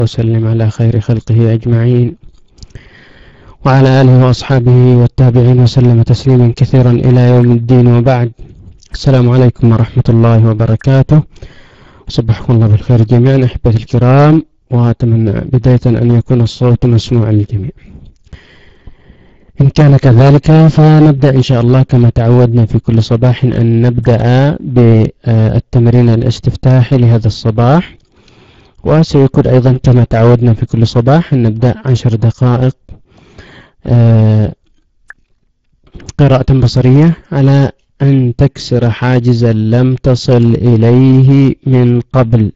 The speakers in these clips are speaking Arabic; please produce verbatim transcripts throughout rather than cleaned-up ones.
وسلم على خير خلقه أجمعين وعلى آله وأصحابه والتابعين وسلم تسليما كثيرا إلى يوم الدين، وبعد. السلام عليكم ورحمة الله وبركاته، وصبحكم الله بالخير جميعا أحبتي الكرام، وأتمنى بداية أن يكون الصوت مسموعا للجميع. إن كان كذلك فنبدأ إن شاء الله كما تعودنا في كل صباح أن نبدأ بالتمرين الاستفتاحي لهذا الصباح، وسيكون أيضا كما تعودنا في كل صباح أن نبدأ عشر دقائق قراءة بصرية على أن تكسر حاجزا لم تصل إليه من قبل.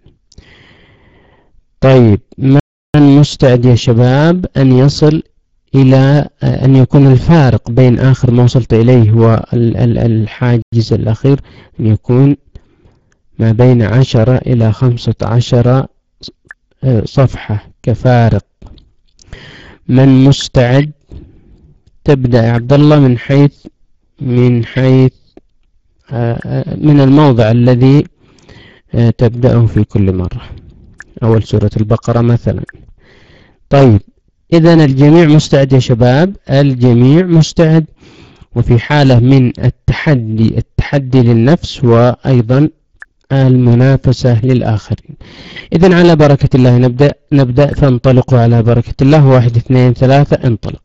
طيب، من مستعد يا شباب أن يصل إلى أن يكون الفارق بين آخر ما وصلت إليه والحاجز الأخير أن يكون ما بين عشرة إلى خمسة عشر صفحة كفارق؟ من مستعد؟ تبدأ يا عبد الله من حيث من حيث من الموضع الذي تبدأه في كل مرة، أول سورة البقرة مثلا. طيب، إذن الجميع مستعد يا شباب، الجميع مستعد، وفي حالة من التحدي التحدي للنفس وأيضا المنافسة للآخرين. إذن على بركة الله نبدأ نبدأ فانطلقوا على بركة الله. واحد اثنين ثلاثة انطلق.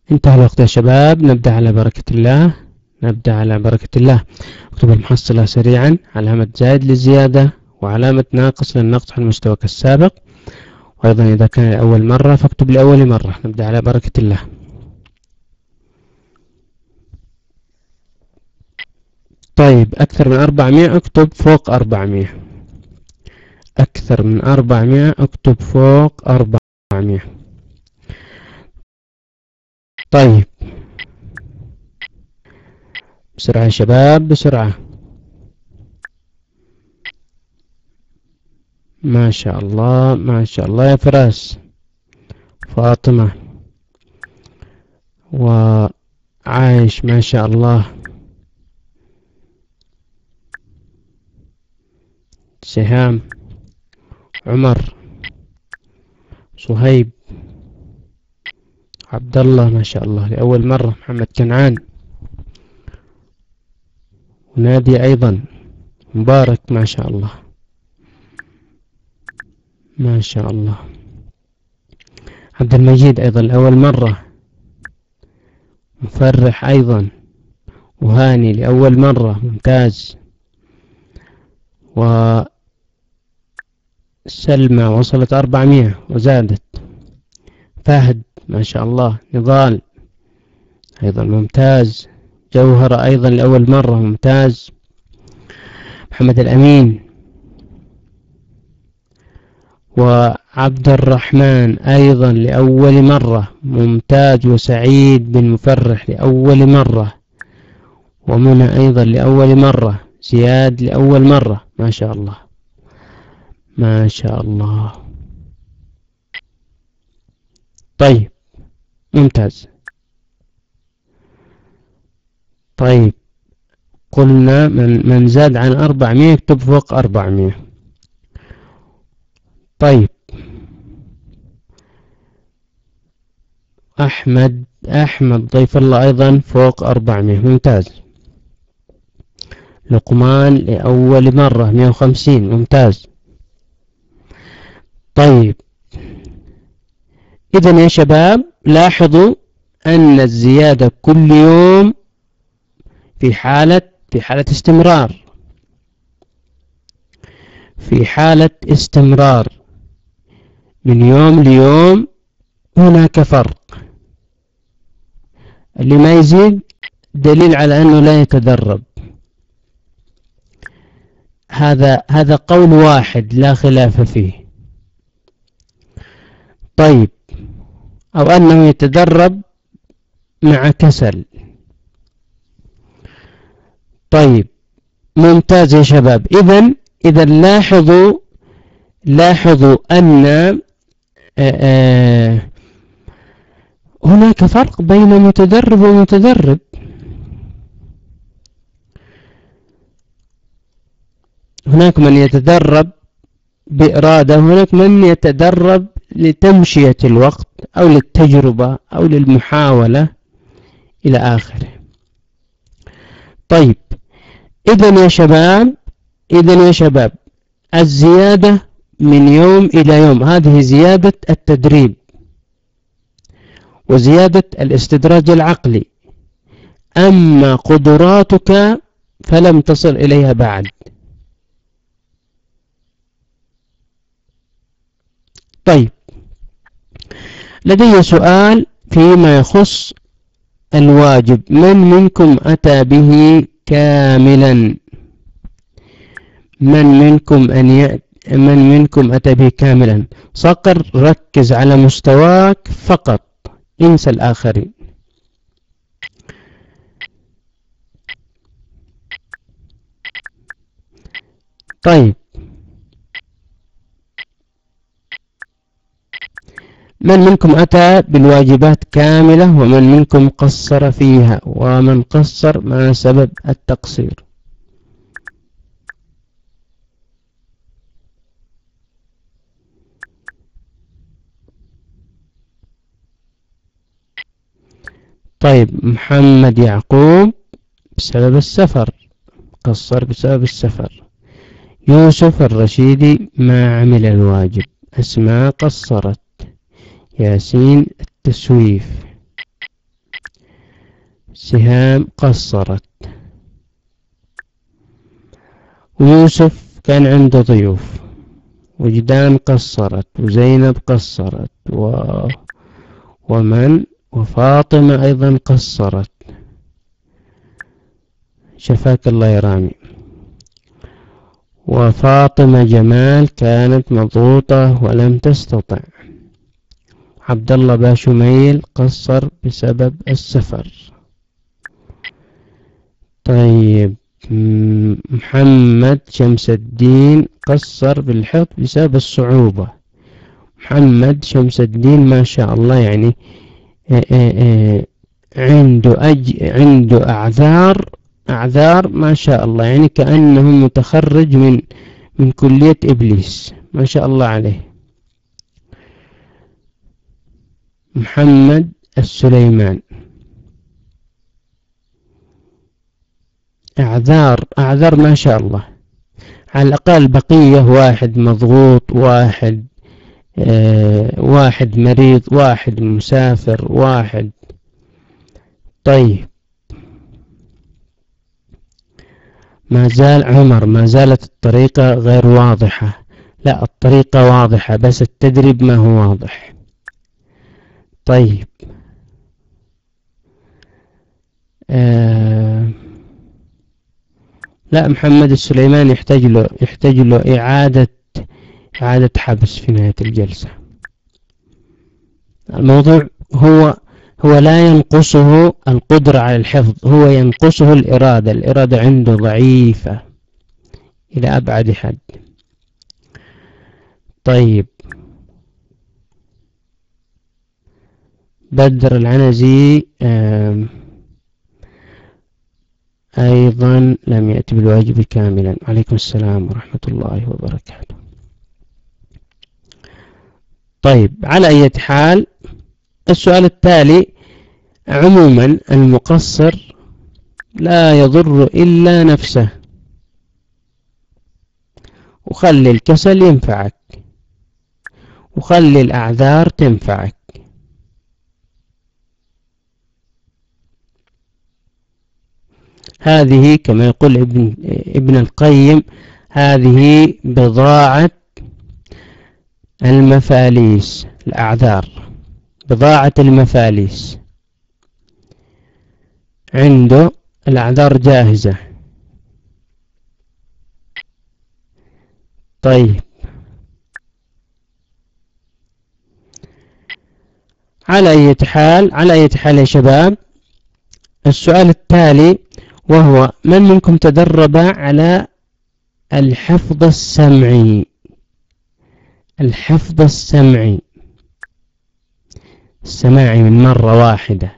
انتهى الوقت يا شباب، نبدأ على بركة الله. نبدأ على بركة الله. اكتب المحصلة سريعا، علامة زائد للزيادة وعلامة ناقص للنقص عن مستواك السابق، وأيضا إذا كان لأول مرة فاكتب لأول مرة. نبدأ على بركة الله. طيب أكثر من أربعمائة اكتب فوق أربعمائة. أكثر من أربعمائة اكتب فوق أربعمائة. طيب بسرعة يا شباب، بسرعة. ما شاء الله ما شاء الله يا فراس، فاطمة وعايش ما شاء الله، سهام، عمر، صهيب، عبد الله ما شاء الله لأول مرة، محمد كنعان، ونادي أيضا، مبارك ما شاء الله ما شاء الله، عبد المجيد أيضا لأول مرة، مفرح أيضا، وهاني لأول مرة، ممتاز. وسلمى وصلت أربعمائة وزادت. فهد ما شاء الله، نضال أيضا ممتاز، جوهرة أيضا لأول مرة، ممتاز. محمد الأمين وعبد الرحمن أيضا لأول مرة، ممتاز. وسعيد بن مفرح لأول مرة، ومنى أيضا لأول مرة، زياد لأول مرة، ما شاء الله ما شاء الله. طيب ممتاز. طيب قلنا من, من زاد عن أربعمائة يكتب فوق أربعمائة. طيب أحمد أحمد ضيف الله أيضا فوق أربعمائة، ممتاز. لقمان لأول مرة مئة وخمسين، ممتاز. طيب إذن يا شباب لاحظوا أن الزيادة كل يوم في حالة في حالة استمرار في حالة استمرار من يوم ليوم هناك فرق. اللي ما يزيد دليل على أنه لا يتدرب. هذا هذا قول واحد لا خلاف فيه. طيب أو أنه يتدرب مع كسل. طيب ممتاز يا شباب. إذن إذن لاحظوا لاحظوا أن آآ آآ هناك فرق بين متدرب ومتدرب. هناك من يتدرب بإرادة، هناك من يتدرب لتمشية الوقت أو للتجربة أو للمحاولة إلى آخره. طيب إذن يا شباب إذن يا شباب الزيادة من يوم إلى يوم هذه زيادة التدريب وزيادة الاستدراج العقلي. أما قدراتك فلم تصل إليها بعد. طيب لدي سؤال فيما يخص الواجب. من منكم أتى به كاملا؟ من منكم أن يأتي من منكم أتى به كاملا؟ صقر ركز على مستواك فقط، انسى الآخرين. طيب من منكم أتى بالواجبات كاملة ومن منكم قصر فيها؟ ومن قصر ما سبب التقصير؟ طيب محمد يعقوب بسبب السفر، قصر بسبب السفر. يوسف الرشيدي ما عمل الواجب. أسماء قصرت. ياسين التسويف. سهام قصرت. ويوسف كان عنده ضيوف. وجدان قصرت، وزينب قصرت، و... ومن وفاطمة أيضا قصرت. شفاك الله يا رامي. وفاطمة جمال كانت مضغوطة ولم تستطع. عبد الله باشميل قصر بسبب السفر. طيب محمد شمس الدين قصر بالحفظ بسبب الصعوبة. محمد شمس الدين ما شاء الله يعني عنده أج... عنده أعذار أعذار ما شاء الله، يعني كأنه متخرج من من كلية إبليس ما شاء الله عليه. محمد السليمان أعذار أعذار ما شاء الله. على الأقل بقية واحد مضغوط، واحد آه واحد مريض، واحد مسافر، واحد. طيب ما زال عمر ما زالت الطريقة غير واضحة. لا الطريقة واضحة بس التدريب ما هو واضح. طيب آه لا محمد السليمان يحتاج له يحتاج له إعادة إعادة حبس في نهاية الجلسة. الموضوع هو هو لا ينقصه القدرة على الحفظ، هو ينقصه الإرادة. الإرادة عنده ضعيفة إلى أبعد حد. طيب بدر العنزي أيضا لم يأتي بالواجب كاملا. عليكم السلام ورحمة الله وبركاته. طيب على أي حال السؤال التالي عموما المقصر لا يضر إلا نفسه، وخلي الكسل ينفعك، وخلي الأعذار تنفعك. هذه كما يقول ابن, ابن القيم هذه بضاعة المفاليس. الأعذار بضاعة المفاليس، عنده الأعذار جاهزة. طيب على أي حال على أي حال يا شباب السؤال التالي وهو من منكم تدرب على الحفظ السمعي؟ الحفظ السمعي السماعي من مرة واحدة،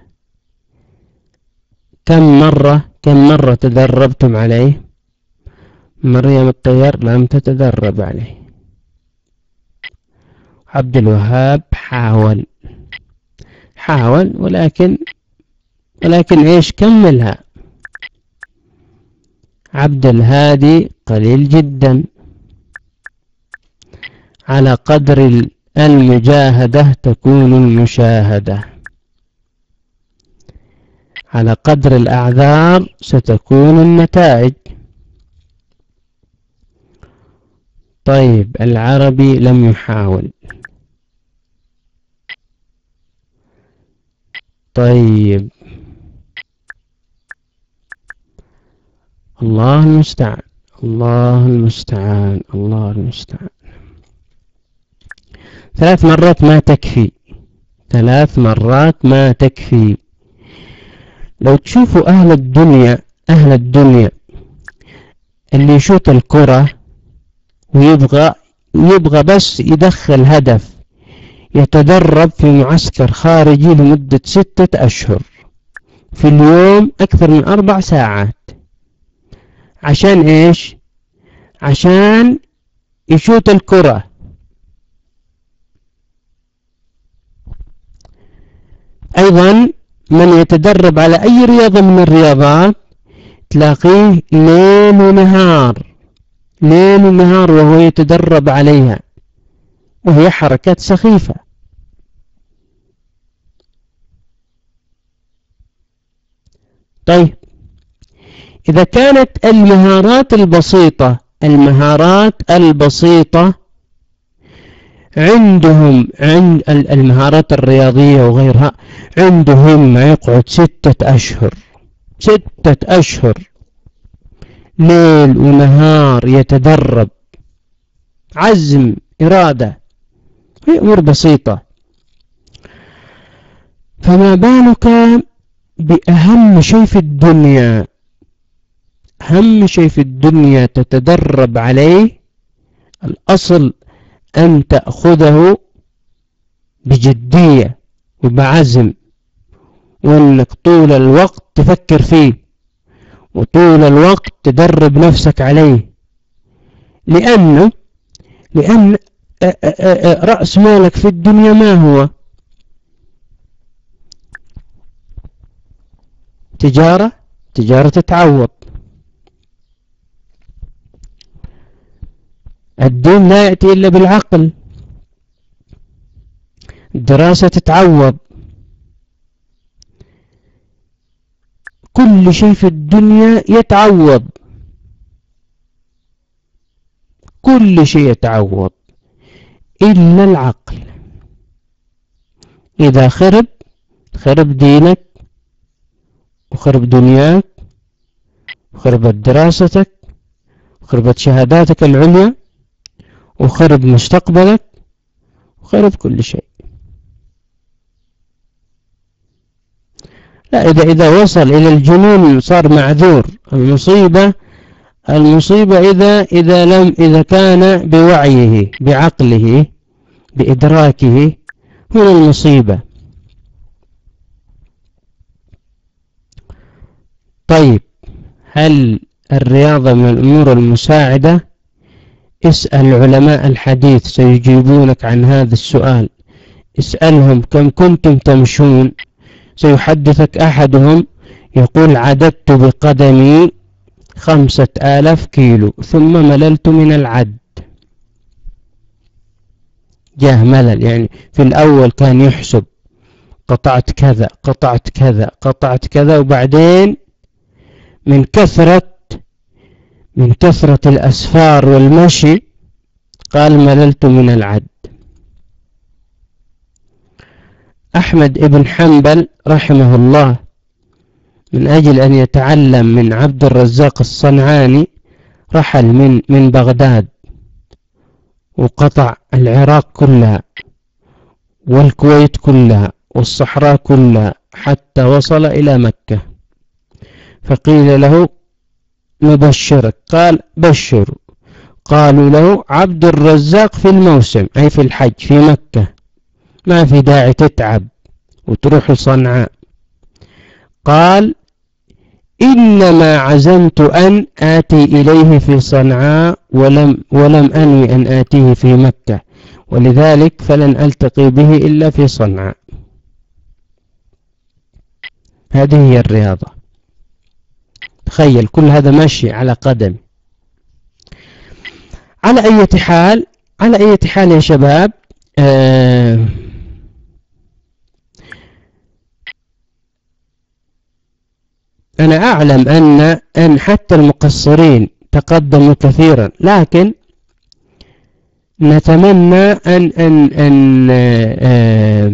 كم مرة كم مرة تدربتم عليه؟ مريم الطير لم تتدرب عليه. عبد الوهاب حاول حاول ولكن ولكن ايش كملها. عبد الهادي قليل جدا. على قدر المجاهدة تكون المشاهدة، على قدر الأعذار ستكون النتائج. طيب العربي لم يحاول. طيب الله المستعان الله المستعان الله المستعان. ثلاث مرات ما تكفي، ثلاث مرات ما تكفي. لو تشوفوا أهل الدنيا أهل الدنيا اللي يشوط الكرة ويبغى يبغى بس يدخل هدف، يتدرب في معسكر خارجي لمدة ستة أشهر في اليوم أكثر من أربع ساعات. عشان إيش؟ عشان يشوط الكرة. أيضا من يتدرب على أي رياضة من الرياضات تلاقيه ليل ونهار ليل ونهار وهو يتدرب عليها، وهي حركات سخيفة. طيب إذا كانت المهارات البسيطة المهارات البسيطة عندهم عند المهارات الرياضية وغيرها عندهم ما يقعد ستة أشهر ستة أشهر ليل ونهار يتدرب، عزم، إرادة، هي أمور بسيطة. فما بالك بأهم شيء في الدنيا، أهم شيء في الدنيا تتدرب عليه. الأصل أن تأخذه بجدية وبعزم، وأنك طول الوقت تفكر فيه وطول الوقت تدرب نفسك عليه، لأنه لأن رأس مالك في الدنيا ما هو؟ تجارة تجارة تتعوض. الدين لا يأتي إلا بالعقل. الدراسة تتعوض. كل شيء في الدنيا يتعوض، كل شيء يتعوض إلا العقل. إذا خرب خرب دينك وخرب دنياك وخربت دراستك وخربت شهاداتك العليا وخرب مستقبلك وخرب كل شيء. لا، إذا إذا وصل إلى الجنون صار معذور. المصيبة المصيبة إذا إذا لم إذا كان بوعيه بعقله بإدراكه، هنا المصيبة. طيب، هل الرياضة من الأمور المساعدة؟ اسأل علماء الحديث سيجيبونك عن هذا السؤال. اسألهم كم كنتم تمشون، سيحدثك أحدهم يقول عددت بقدمي خمسة آلاف كيلو ثم مللت من العد. جاه ملل، يعني في الأول كان يحسب قطعت كذا قطعت كذا قطعت كذا، وبعدين من كثرة من كثرة الأسفار والمشي قال مللت من العد. أحمد ابن حنبل رحمه الله من أجل أن يتعلم من عبد الرزاق الصنعاني رحل من من بغداد وقطع العراق كلها والكويت كلها والصحراء كلها حتى وصل إلى مكة. فقيل له نبشرك، قال بشروا. قالوا له عبد الرزاق في الموسم، أي في الحج في مكة، ما في داعي تتعب وتروح لصنعاء. قال إنما عزمت أن آتي إليه في صنعاء ولم, ولم أنوي أن آتيه في مكة، ولذلك فلن ألتقي به إلا في صنعاء. هذه هي الرياضة. تخيل كل هذا ماشي على قدم. على أي حال على أي حال يا شباب، آه أنا أعلم أن أن حتى المقصرين تقدموا كثيرا، لكن نتمنى أن أن أن آه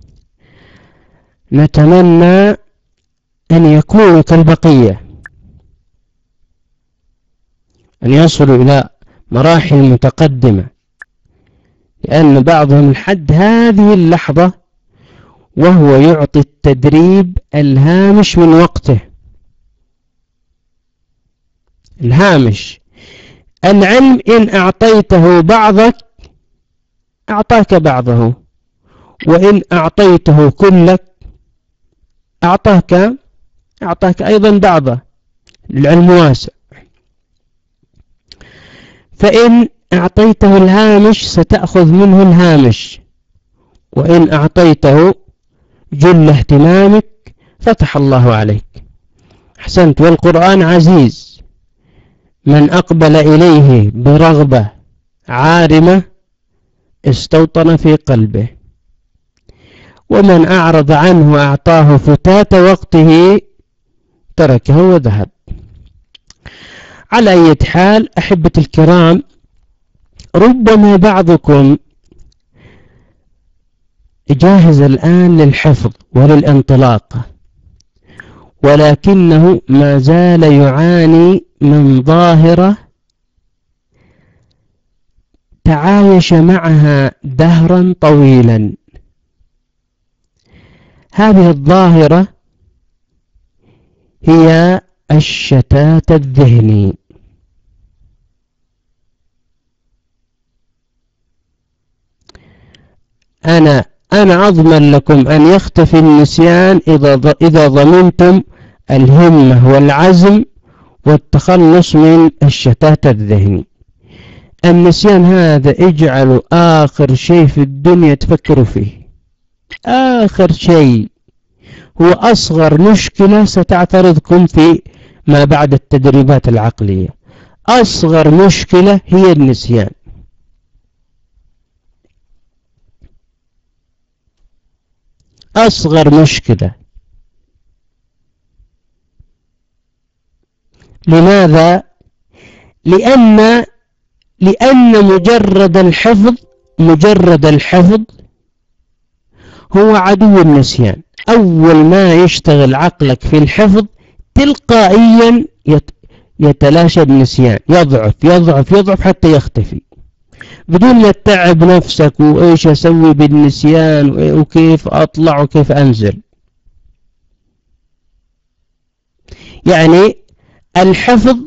نتمنى أن يكونوا كالبقية، أن يصلوا إلى مراحل متقدمة، لأن بعضهم لحد هذه اللحظة وهو يعطي التدريب الهامش من وقته. الهامش، العلم إن أعطيته بعضك أعطاك بعضه، وإن أعطيته كلك أعطاك أعطاك أيضا بعضه. العلم واسع، فإن أعطيته الهامش ستأخذ منه الهامش، وإن أعطيته جل اهتمامك فتح الله عليك. أحسنت. والقرآن عزيز، من أقبل إليه برغبة عارمة استوطن في قلبه، ومن أعرض عنه أعطاه فتات وقته تركه وذهب. على أي حال أحبة الكرام، ربما بعضكم جاهز الآن للحفظ وللانطلاق، ولكنه ما زال يعاني من ظاهرة تعايش معها دهرا طويلا. هذه الظاهرة هي الشتات الذهني. أنا أنا أضمن لكم أن يختفي النسيان إذا إذا ضمنتم الهمة والعزم والتخلص من الشتات الذهني. النسيان هذا اجعلوا آخر شيء في الدنيا تفكروا فيه، آخر شيء، هو أصغر مشكلة ستعترضكم في ما بعد التدريبات العقلية. أصغر مشكلة هي النسيان. أصغر مشكلة. لماذا؟ لأن لأن مجرد الحفظ مجرد الحفظ هو عدو النسيان. أول ما يشتغل عقلك في الحفظ تلقائيا يتلاشى النسيان، يضعف يضعف يضعف حتى يختفي، بدون ما تتعب نفسك وإيش أسوي بالنسيان وكيف أطلع وكيف أنزل. يعني الحفظ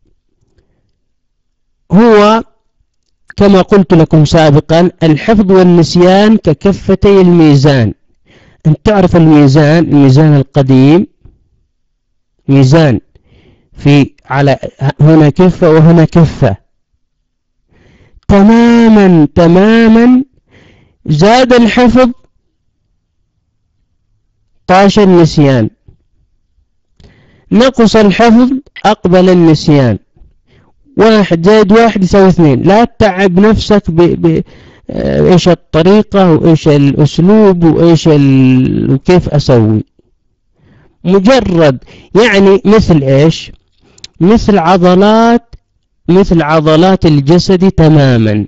هو كما قلت لكم سابقا، الحفظ والنسيان ككفتي الميزان. أنت تعرف الميزان، الميزان القديم، ميزان في على هنا كفة وهنا كفة، تماما تماما. زاد الحفظ طاش النسيان، نقص الحفظ أقبل النسيان. واحد زائد واحد يساوي اثنين. لا تتعب نفسك ب... ب... ايش الطريقة وايش الاسلوب وايش ال... وكيف اسوي. مجرد يعني مثل ايش؟ مثل عضلات مثل عضلات الجسد تماما.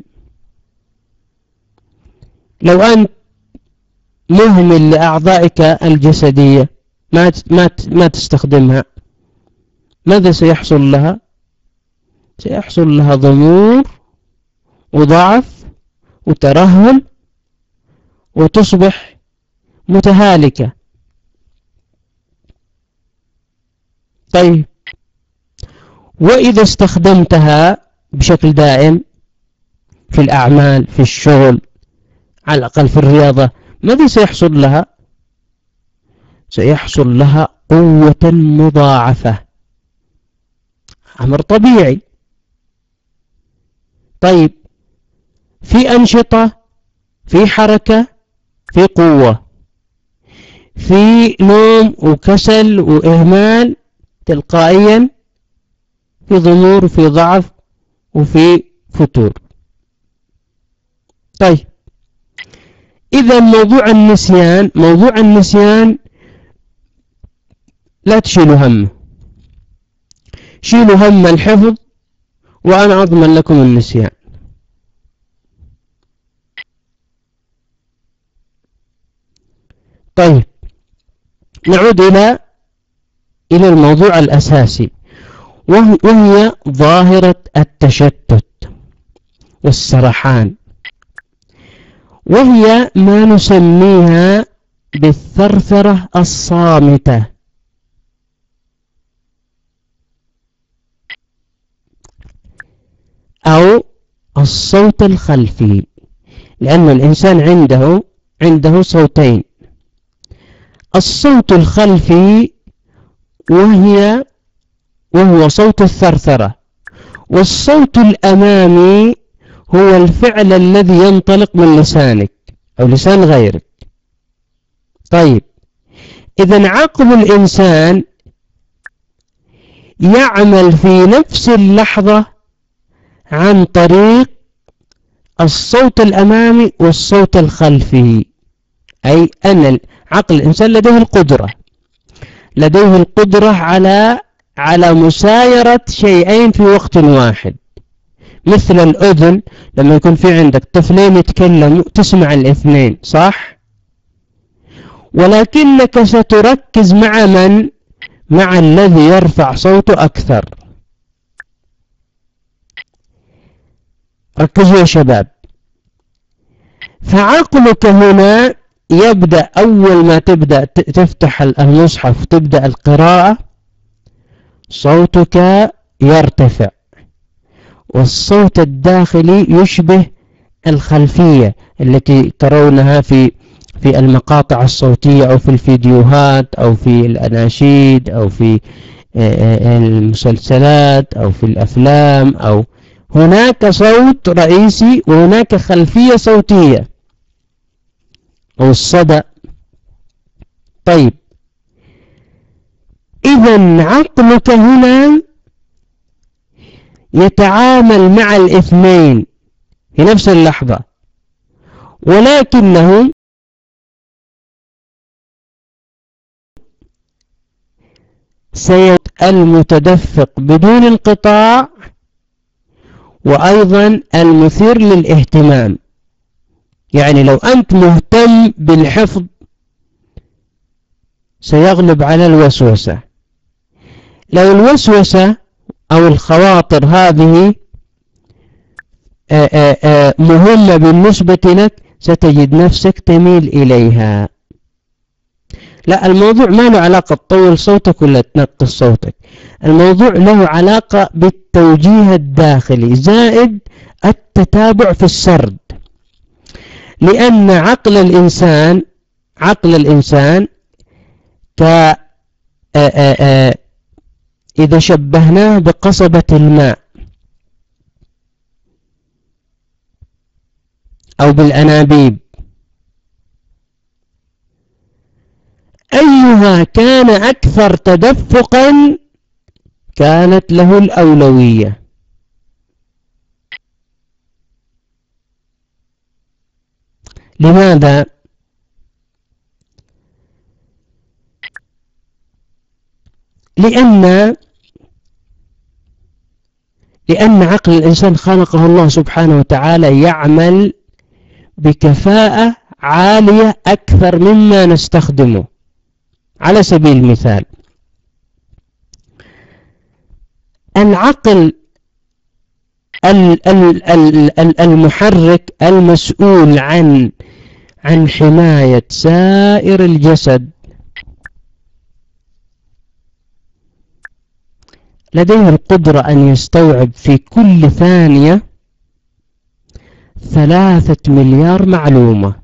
لو أنت مهمل لأعضائك الجسدية ما ما ما تستخدمها، ماذا سيحصل لها؟ سيحصل لها ضمور وضعف وترهل وتصبح متهالكة. طيب، وإذا استخدمتها بشكل دائم في الأعمال، في الشغل، على الأقل في الرياضة، ماذا سيحصل لها؟ سيحصل لها قوة مضاعفة، أمر طبيعي. طيب، في أنشطة، في حركة، في قوة، في نوم وكسل وإهمال، تلقائيا في ضمور وفي ضعف وفي فتور. طيب، إذا موضوع النسيان موضوع النسيان لا تشيلوا همه، شيلوا هم الحفظ وأنا أضمن لكم النسيان. طيب، نعود إلى إلى الموضوع الأساسي، وهي ظاهرة التشتت والسرحان، وهي ما نسميها بالثرثرة الصامتة. أو الصوت الخلفي، لأن الإنسان عنده عنده صوتين، الصوت الخلفي وهي وهو صوت الثرثرة، والصوت الأمامي هو الفعل الذي ينطلق من لسانك أو لسان غيرك. طيب، إذا عقل الإنسان يعمل في نفس اللحظة عن طريق الصوت الأمامي والصوت الخلفي، أي أن عقل الإنسان لديه القدرة لديه القدرة على على مسايرة شيئين في وقت واحد، مثل الأذن لما يكون في عندك طفلين يتكلموا تسمع الاثنين، صح؟ ولكنك ستركز مع من؟ مع الذي يرفع صوته أكثر. ركزوا يا شباب. فعقلك هنا يبدأ أول ما تبدأ تفتح المصحف وتبدأ القراءة صوتك يرتفع، والصوت الداخلي يشبه الخلفية التي ترونها في في المقاطع الصوتية أو في الفيديوهات أو في الأناشيد أو في المسلسلات أو في الأفلام، أو هناك صوت رئيسي وهناك خلفية صوتية أو الصدى. طيب، إذن عقلك هنا يتعامل مع الاثنين في نفس اللحظة، ولكنه سيكون المتدفق بدون انقطاع وأيضا المثير للاهتمام. يعني لو أنت مهتم بالحفظ سيغلب على الوسوسة. لو الوسوسة أو الخواطر هذه مهمة بالنسبة لك ستجد نفسك تميل إليها. لا، الموضوع ما له علاقة تطول صوتك ولا تنقص صوتك، الموضوع له علاقة بالتوجيه الداخلي زائد التتابع في السرد. لأن عقل الإنسان عقل الإنسان ك إذا شبهناه بقصبة الماء أو بالأنابيب، أيها كان أكثر تدفقا كانت له الأولوية. لماذا؟ لأن لأن عقل الإنسان خلقه الله سبحانه وتعالى يعمل بكفاءة عالية أكثر مما نستخدمه. على سبيل المثال، العقل المحرك المسؤول عن عن حماية سائر الجسد لديه القدرة أن يستوعب في كل ثانية ثلاثة مليار معلومة.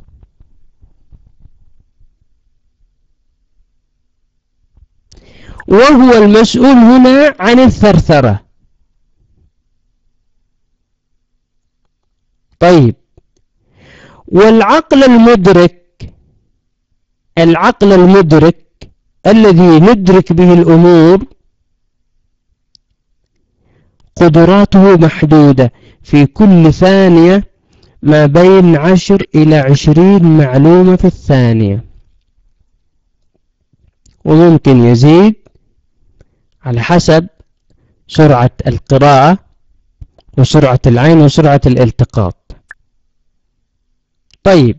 وهو المسؤول هنا عن الثرثرة. طيب، والعقل المدرك العقل المدرك الذي ندرك به الأمور قدراته محدودة، في كل ثانية ما بين عشر إلى عشرين معلومة في الثانية، وممكن يزيد على حسب سرعة القراءة وسرعة العين وسرعة الالتقاط. طيب،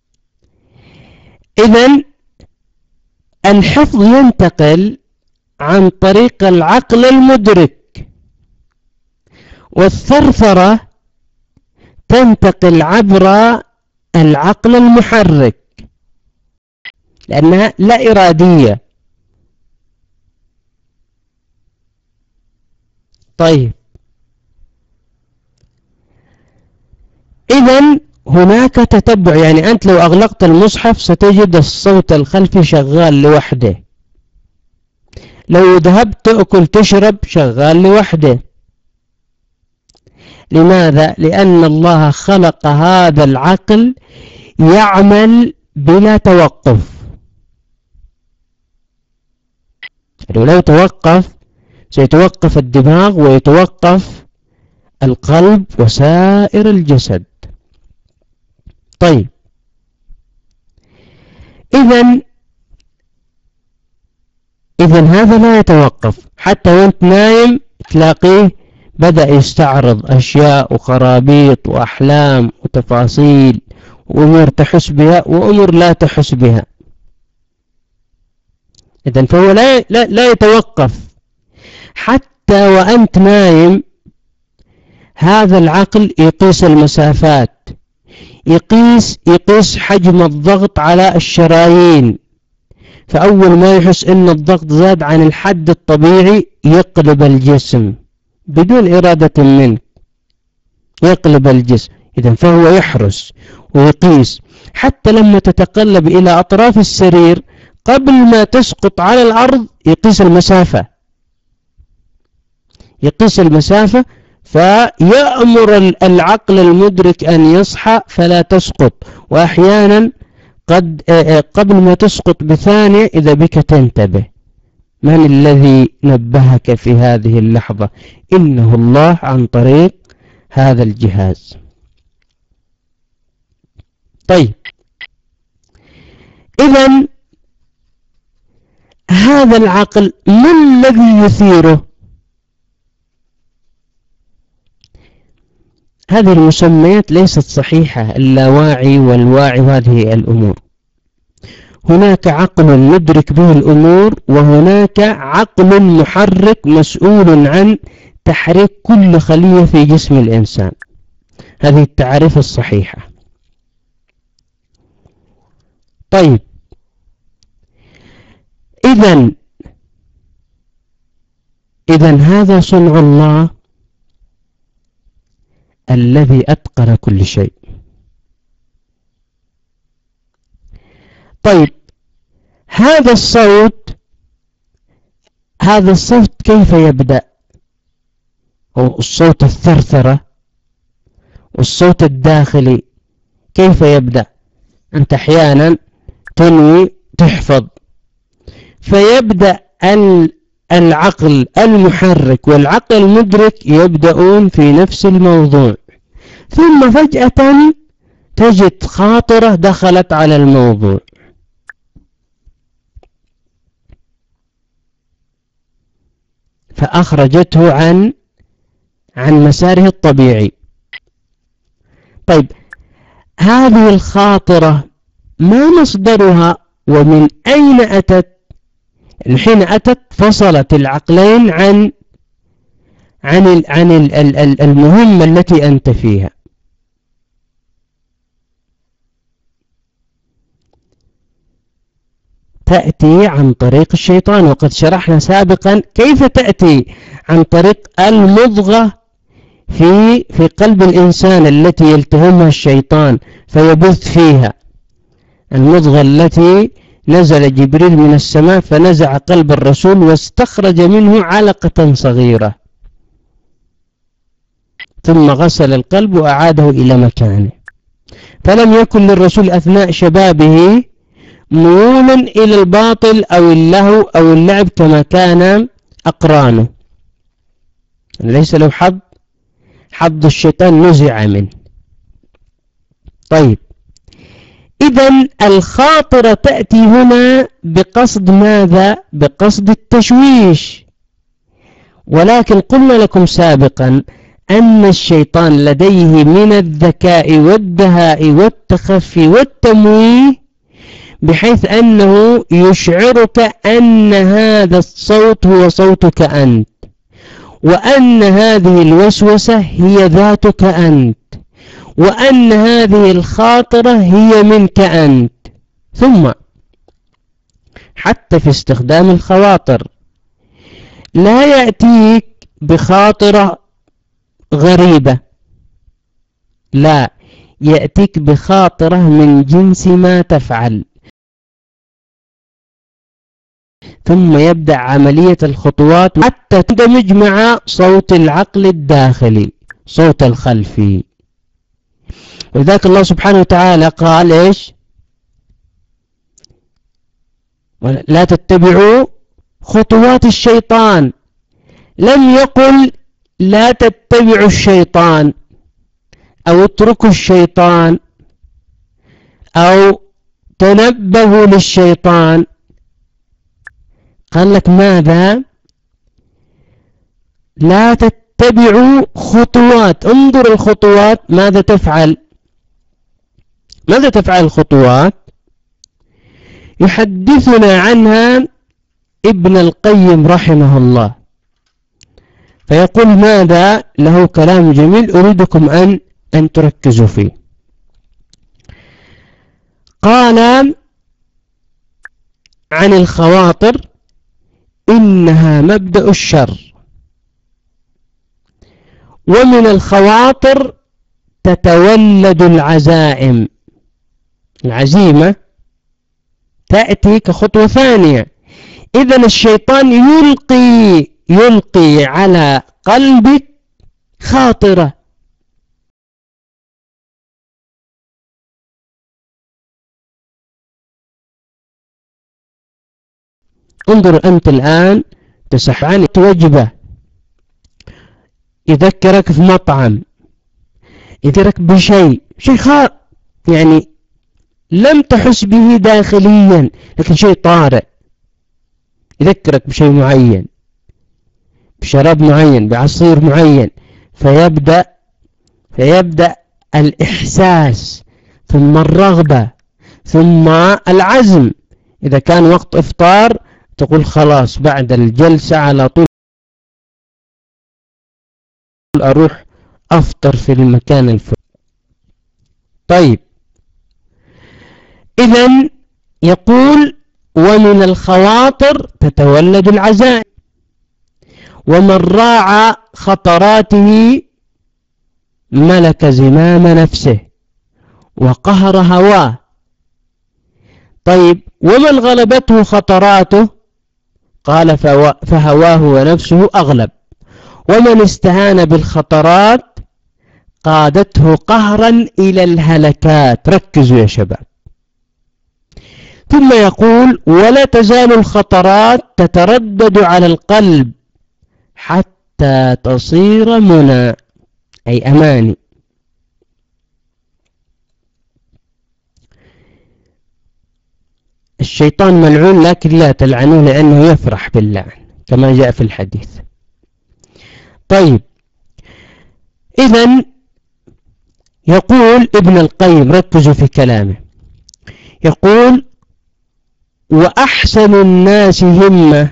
إذن الحفظ ينتقل عن طريق العقل المدرك، والثرثرة تنتقل عبر العقل المحرك لأنها لا إرادية. طيب، إذن هناك تتبع. يعني أنت لو أغلقت المصحف ستجد الصوت الخلفي شغال لوحده، لو ذهبت تأكل تشرب شغال لوحده. لماذا؟ لأن الله خلق هذا العقل يعمل بلا توقف. لو توقف سيتوقف الدماغ ويتوقف القلب وسائر الجسد. طيب، إذن إذن هذا لا يتوقف، حتى وانت نايم تلاقيه بدأ يستعرض أشياء وخرابيط وأحلام وتفاصيل وأمور تحس بها وأمور لا تحس بها. إذن فهو لا, لا, لا يتوقف حتى وأنت نايم. هذا العقل يقيس المسافات، يقيس يقيس حجم الضغط على الشرايين، فأول ما يحس إن الضغط زاد عن الحد الطبيعي يقلب الجسم بدون إرادة منك، يقلب الجسم. إذن فهو يحرس ويقيس حتى لما تتقلب إلى أطراف السرير قبل ما تسقط على الأرض يقيس المسافة، يقيس المسافة فيأمر العقل المدرك أن يصحى فلا تسقط. وأحيانا قد قبل ما تسقط بثانية إذا بك تنتبه، من الذي نبهك في هذه اللحظة؟ إنه الله عن طريق هذا الجهاز. طيب، إذن هذا العقل ما الذي يثيره؟ هذه المسميات ليست صحيحة، اللاواعي والواعي وهذه الأمور. هناك عقل يدرك به الأمور، وهناك عقل محرك مسؤول عن تحريك كل خلية في جسم الإنسان. هذه التعريف الصحيحة. طيب، إذن إذن هذا صنع الله الذي أتقن كل شيء. طيب، هذا الصوت هذا الصوت كيف يبدأ؟ هو الصوت الثرثرة والصوت الداخلي كيف يبدأ؟ أنت أحيانا تنوي تحفظ، فيبدأ العقل المحرك والعقل المدرك يبدأون في نفس الموضوع، ثم فجأة تجد خاطرة دخلت على الموضوع، فأخرجته عن عن مساره الطبيعي. طيب، هذه الخاطرة ما مصدرها ومن أين أتت؟ الحين أتت فصلت العقلين عن عن عن المهمة التي أنت فيها. تأتي عن طريق الشيطان، وقد شرحنا سابقا كيف تأتي عن طريق المضغة في في قلب الإنسان التي يلتهمها الشيطان فيبث فيها، المضغة التي نزل جبريل من السماء فنزع قلب الرسول واستخرج منه علقة صغيرة، ثم غسل القلب وأعاده إلى مكانه. فلم يكن للرسول أثناء شبابه ميولا إلى الباطل أو اللهو أو اللعب كما كان أقرانه، ليس له حظ، حظ الشيطان نزع منه. طيب، إذن الخاطرة تأتي هنا بقصد ماذا؟ بقصد التشويش. ولكن قلنا لكم سابقا أن الشيطان لديه من الذكاء والدهاء والتخفي والتمويه بحيث أنه يشعرك أن هذا الصوت هو صوتك أنت، وأن هذه الوسوسة هي ذاتك أنت، وأن هذه الخاطرة هي منك أنت. ثم حتى في استخدام الخواطر لا يأتيك بخاطرة غريبة، لا، يأتيك بخاطرة من جنس ما تفعل، ثم يبدأ عملية الخطوات حتى تندمج مع صوت العقل الداخلي، صوت الخلفي. ولذلك الله سبحانه وتعالى قال إيش؟ لا تتبعوا خطوات الشيطان، لم يقل لا تتبعوا الشيطان أو اتركوا الشيطان أو تنبهوا للشيطان، قال لك ماذا؟ لا تتبعوا خطوات. انظر الخطوات ماذا تفعل؟ ماذا تفعل الخطوات؟ يحدثنا عنها ابن القيم رحمه الله، فيقول ماذا؟ له كلام جميل أريدكم أن أن تركزوا فيه. قال عن الخواطر: إنها مبدأ الشر، ومن الخواطر تتولد العزائم. العزيمة تأتي كخطوة ثانية. إذن الشيطان يلقي يلقي على قلبك خاطرة، انظر أنت الآن تسح عن وجبة، يذكرك في مطعم، يذكرك بشيء شيء خاطر يعني لم تحس به داخليا، لكن شيء طارئ، يذكرك بشيء معين، بشراب معين، بعصير معين، فيبدأ فيبدأ الإحساس، ثم الرغبة، ثم العزم. إذا كان وقت إفطار تقول خلاص بعد الجلسة على طول أروح أفطر في المكان الفلاني. طيب، إذن يقول: ومن الخواطر تتولد العزائم، ومن راعى خطراته ملك زمام نفسه وقهر هواه. طيب، ومن غلبته خطراته قال فهواه ونفسه أغلب، ومن استهان بالخطرات قادته قهرا إلى الهلكات. ركزوا يا شباب. ثم يقول: ولا تزال الخطرات تتردد على القلب حتى تصير منى، أي أماني. الشيطان ملعون، لكن لا تلعنوه لأنه يفرح باللعن كما جاء في الحديث. طيب، إذن يقول ابن القيم، ركزوا في كلامه، يقول: وأحسن الناس همة،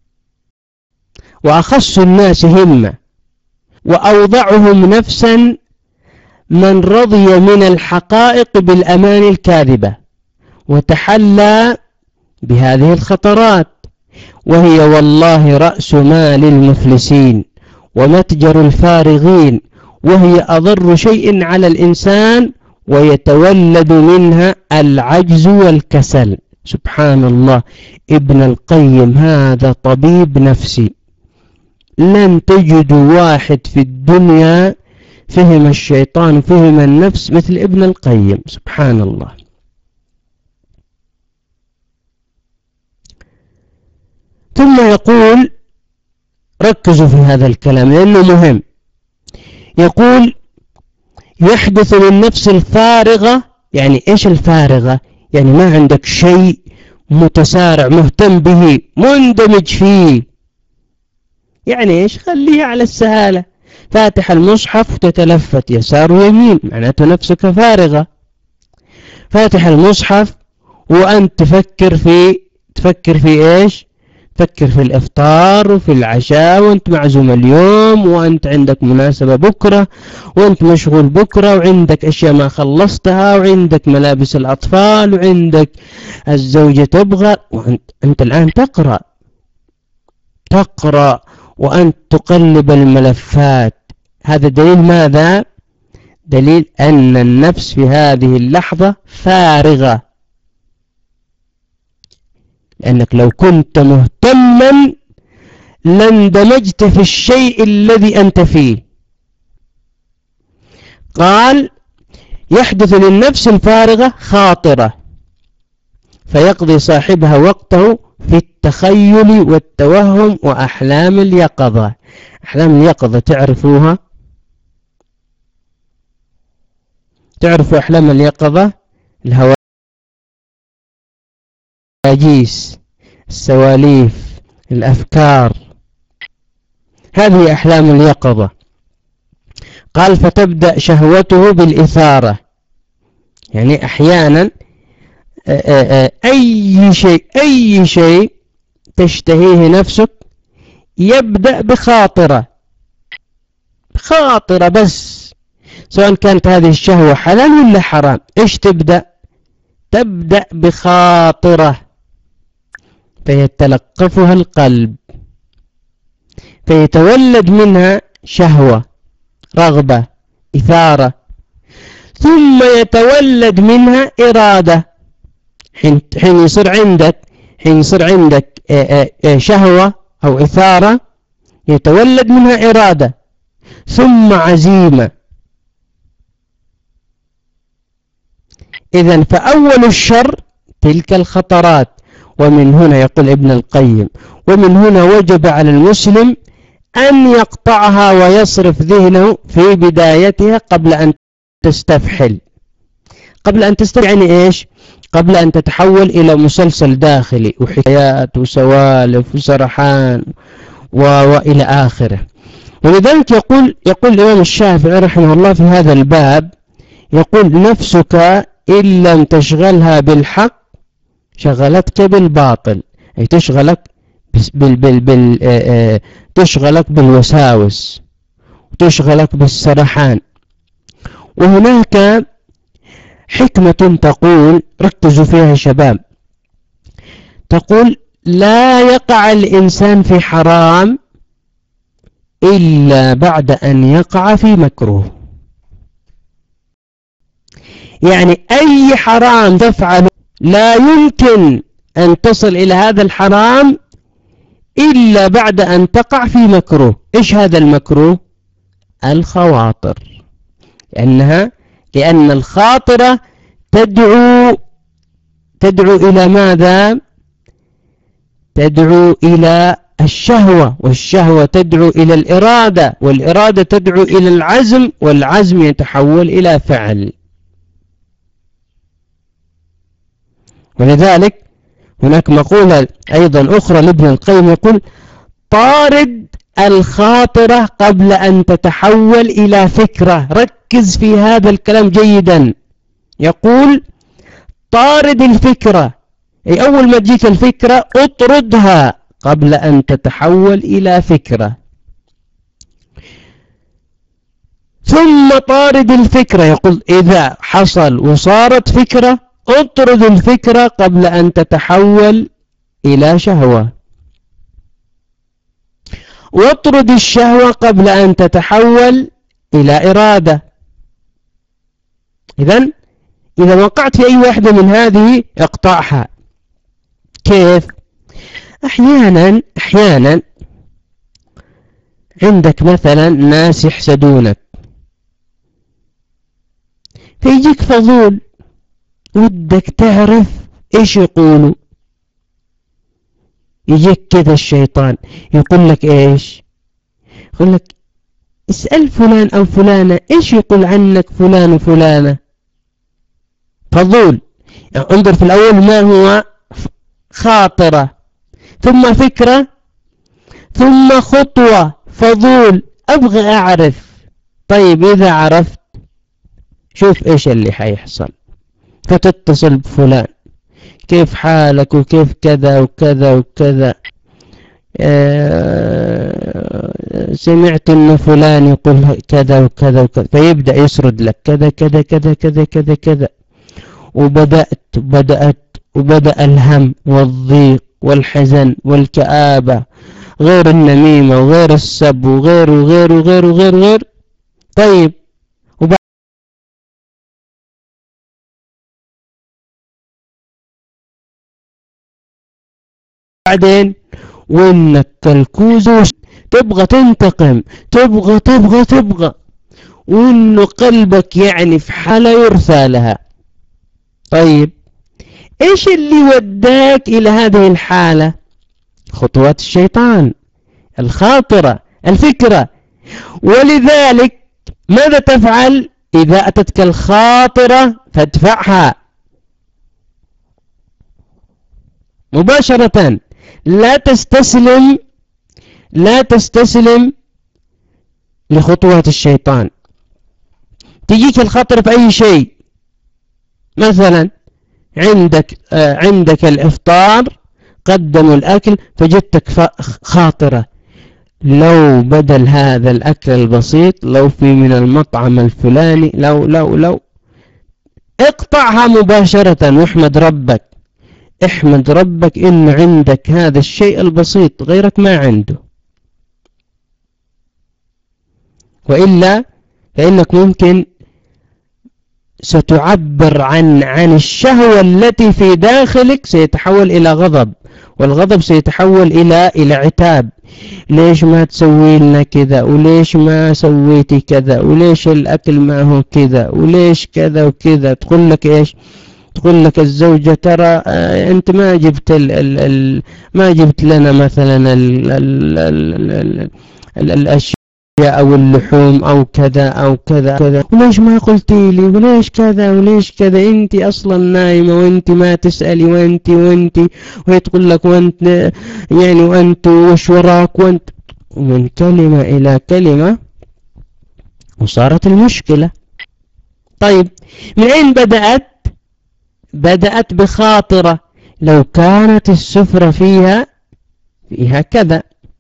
وأخص الناس همة، وأوضعهم نفسا من رضي من الحقائق بالأمان الكاذبة وتحلى بهذه الخطرات، وهي والله رأس مال المفلسين ومتجر الفارغين، وهي أضر شيء على الإنسان، ويتولد منها العجز والكسل. سبحان الله، ابن القيم هذا طبيب نفسي، لن تجدوا واحد في الدنيا فهم الشيطان فهم النفس مثل ابن القيم. سبحان الله. ثم يقول، ركزوا في هذا الكلام لأنه مهم، يقول: يحدث للنفس الفارغة. يعني إيش الفارغة؟ يعني ما عندك شيء متسارع مهتم به مندمج فيه. يعني إيش؟ خليها على السهالة، فاتح المصحف وتتلفت يسار ويمين، معناته نفسك فارغة. فاتح المصحف وأنت تفكر في تفكر في إيش؟ تفكر في الإفطار وفي العشاء، وأنت معزوم اليوم، وأنت عندك مناسبة بكرة، وأنت مشغول بكرة، وعندك أشياء ما خلصتها، وعندك ملابس الأطفال، وعندك الزوجة تبغى، وأنت أنت الآن تقرأ تقرأ وأنت تقلب الملفات. هذا دليل ماذا؟ دليل أن النفس في هذه اللحظة فارغة، لأنك لو كنت مهتما لاندمجت في الشيء الذي أنت فيه. قال: يحدث للنفس الفارغة خاطرة، فيقضي صاحبها وقته في التخيل والتوهم وأحلام اليقظة. أحلام اليقظة تعرفوها؟ تعرفوا أحلام اليقظة؟ الهواجيس، السواليف، الأفكار، هذه أحلام اليقظة. قال فتبدأ شهوته بالإثارة، يعني أحيانا أي شيء أي شيء تشتهيه نفسك يبدأ بخاطرة خاطرة بس، سواء كانت هذه الشهوة حلال ولا حرام. إيش تبدأ؟ تبدأ بخاطرة فيتلقفها القلب، فيتولد منها شهوة، رغبة، إثارة، ثم يتولد منها إرادة. حين حين يصير عندك حين يصير عندك شهوة أو إثارة يتولد منها إرادة ثم عزيمة. إذن فأول الشر تلك الخطرات. ومن هنا يقول ابن القيم ومن هنا وجب على المسلم أن يقطعها ويصرف ذهنه في بدايتها قبل أن تستفحل. قبل أن تستفحل يعني إيش؟ قبل أن تتحول إلى مسلسل داخلي وحكايات وسوالف وسرحان وإلى آخره. ولذلك يقول يقول الإمام الشافعي رحمه الله في هذا الباب، يقول نفسك إن لم تشغلها بالحق شغلتك بالباطل، أي تشغلك بال بال بال تشغلك بالوساوس وتشغلك بالسرحان. وهناك حكمة تقول، ركزوا فيها يا شباب، تقول لا يقع الإنسان في حرام إلا بعد أن يقع في مكروه. يعني أي حرام تفعله لا يمكن أن تصل إلى هذا الحرام إلا بعد أن تقع في مكروه. إيش هذا المكروه؟ الخواطر، لأنها لأن الخاطرة تدعو تدعو إلى ماذا؟ تدعو إلى الشهوة، والشهوة تدعو إلى الإرادة، والإرادة تدعو إلى العزم، والعزم يتحول إلى فعل. ولذلك هناك مقولة أيضا أخرى لابن القيم يقول طارد الخاطرة قبل أن تتحول إلى فكرة. ركز في هذا الكلام جيدا. يقول طارد الفكرة، أي أول ما تجيك الفكرة اطردها قبل أن تتحول إلى فكرة. ثم طارد الفكرة، يقول إذا حصل وصارت فكرة اطرد الفكرة قبل أن تتحول إلى شهوة، واطرد الشهوة قبل أن تتحول إلى إرادة. إذن إذا وقعت في أي واحدة من هذه اقطعها. كيف؟ أحيانا أحيانا عندك مثلا ناس يحسدونك، فيجيك فضول ودك تعرف إيش يقولوا. يجيك كذا الشيطان يقول لك إيش؟ يقول لك اسأل فلان أو فلانة إيش يقول عنك فلان وفلانة. فضول. يعني انظر في الأول ما هو خاطرة، ثم فكرة، ثم خطوة، فضول، أبغى أعرف. طيب إذا عرفت شوف إيش اللي حيحصل، فتتصل بفلان كيف حالك وكيف كذا وكذا وكذا، آه سمعت ان فلان يقول كذا وكذا وكذا، فيبدأ يسرد لك كذا كذا كذا كذا كذا كذا. وبدأت بدأت وبدأ الهم والضيق والحزن والكآبة، غير النميمة وغير السب وغير وغير وغير وغير وغير. طيب بعدين وإنك كالكوز تبغى تنتقم، تبغى تبغى تبغى، وإنه قلبك يعني في حالة يرثى لها. طيب إيش اللي وداك إلى هذه الحالة؟ خطوات الشيطان، الخاطرة، الفكرة. ولذلك ماذا تفعل إذا أتتك الخاطرة؟ فادفعها مباشرة، لا تستسلم لا تستسلم لخطوات الشيطان. تجيك الخطر في أي شيء، مثلا عندك آه عندك الإفطار، قدموا الأكل، فجدتك خاطرة لو بدل هذا الأكل البسيط لو في من المطعم الفلاني، لو لو لو اقطعها مباشرة واحمد ربك. احمد ربك إن عندك هذا الشيء البسيط غيرك ما عنده، وإلا فإنك ممكن ستعبر عن عن الشهوة التي في داخلك، سيتحول إلى غضب، والغضب سيتحول إلى إلى عتاب. ليش ما تسوي لنا كذا، وليش ما سويتي كذا، وليش الأكل ما هو كذا، وليش كذا وكذا. تقول لك إيش؟ تقول لك الزوجة ترى آه أنت ما جبت ال ال ال ما جبت لنا مثلا ال ال ال ال ال الأشياء أو اللحوم أو كذا أو كذا كذا، وليش ما قلتي لي، وليش كذا وليش كذا، أنت أصلا نايمة وأنت ما تسألي، وأنت وأنت وهي تقول لك وأنت يعني وأنت وش وراك وأنت، من كلمة إلى كلمة وصارت المشكلة. طيب من أين بدأت؟ بدأت بخاطرة لو كانت السفرة فيها فيها كذا.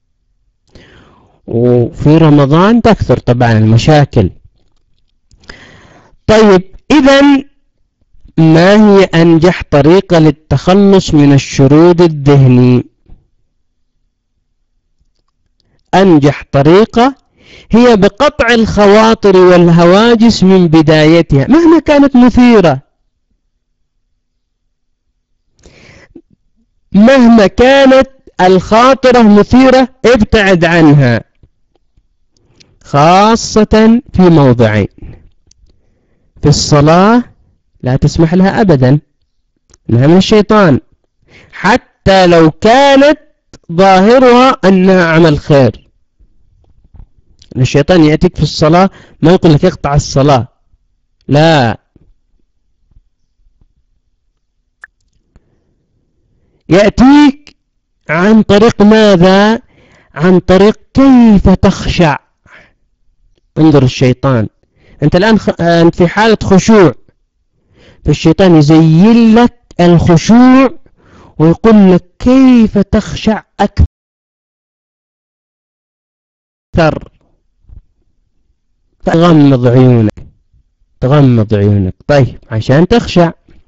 وفي رمضان تكثر طبعا المشاكل. طيب إذن ما هي أنجح طريقة للتخلص من الشرود الذهني؟ أنجح طريقة هي بقطع الخواطر والهواجس من بدايتها مهما كانت مثيرة. مهما كانت الخاطرة مثيرة ابتعد عنها، خاصة في موضعين. في الصلاة لا تسمح لها أبدا، إنها من الشيطان، حتى لو كانت ظاهرها أنها عمل خير. الشيطان يأتيك في الصلاة ما يقول لك اقطع الصلاة، لا، يأتيك عن طريق ماذا؟ عن طريق كيف تخشع. انظر الشيطان، أنت الآن خ... أنت في حالة خشوع، فالشيطان يزين لك الخشوع ويقول لك كيف تخشع أكثر. تغمض عيونك، تغمض عيونك. طيب عشان تخشع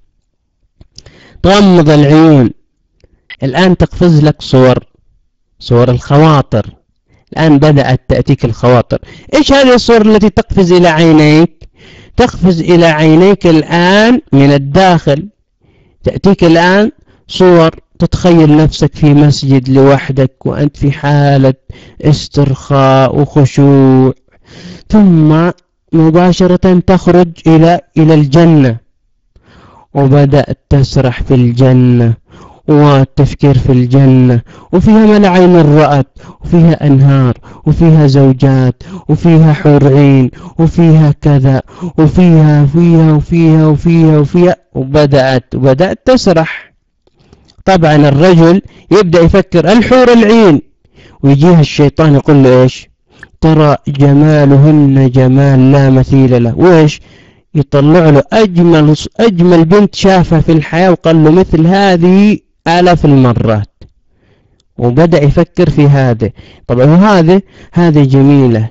تغمض العيون. الآن تقفز لك صور، صور الخواطر. الآن بدأت تأتيك الخواطر. إيش هذه الصور التي تقفز إلى عينيك؟ تقفز إلى عينيك الآن من الداخل. تأتيك الآن صور، تتخيل نفسك في مسجد لوحدك وأنت في حالة استرخاء وخشوع، ثم مباشرة تخرج إلى إلى الجنة، وبدأت تسرح في الجنة والتفكير في الجنة، وفيها ما لا عين رأت، وفيها أنهار، وفيها زوجات، وفيها حور عين، وفيها كذا، وفيها فيها وفيها وفيها وفيها، وبدأت وبدأت تسرح. طبعا الرجل يبدأ يفكر الحور العين، ويجيها الشيطان يقول له إيش؟ ترى جمالهن جمال لا مثيل له، وإيش؟ يطلع له أجمل أجمل بنت شافها في الحياة وقال له مثل هذه آلاف المرات، وبدأ يفكر في هذا. طبعا هذا هذه جميلة،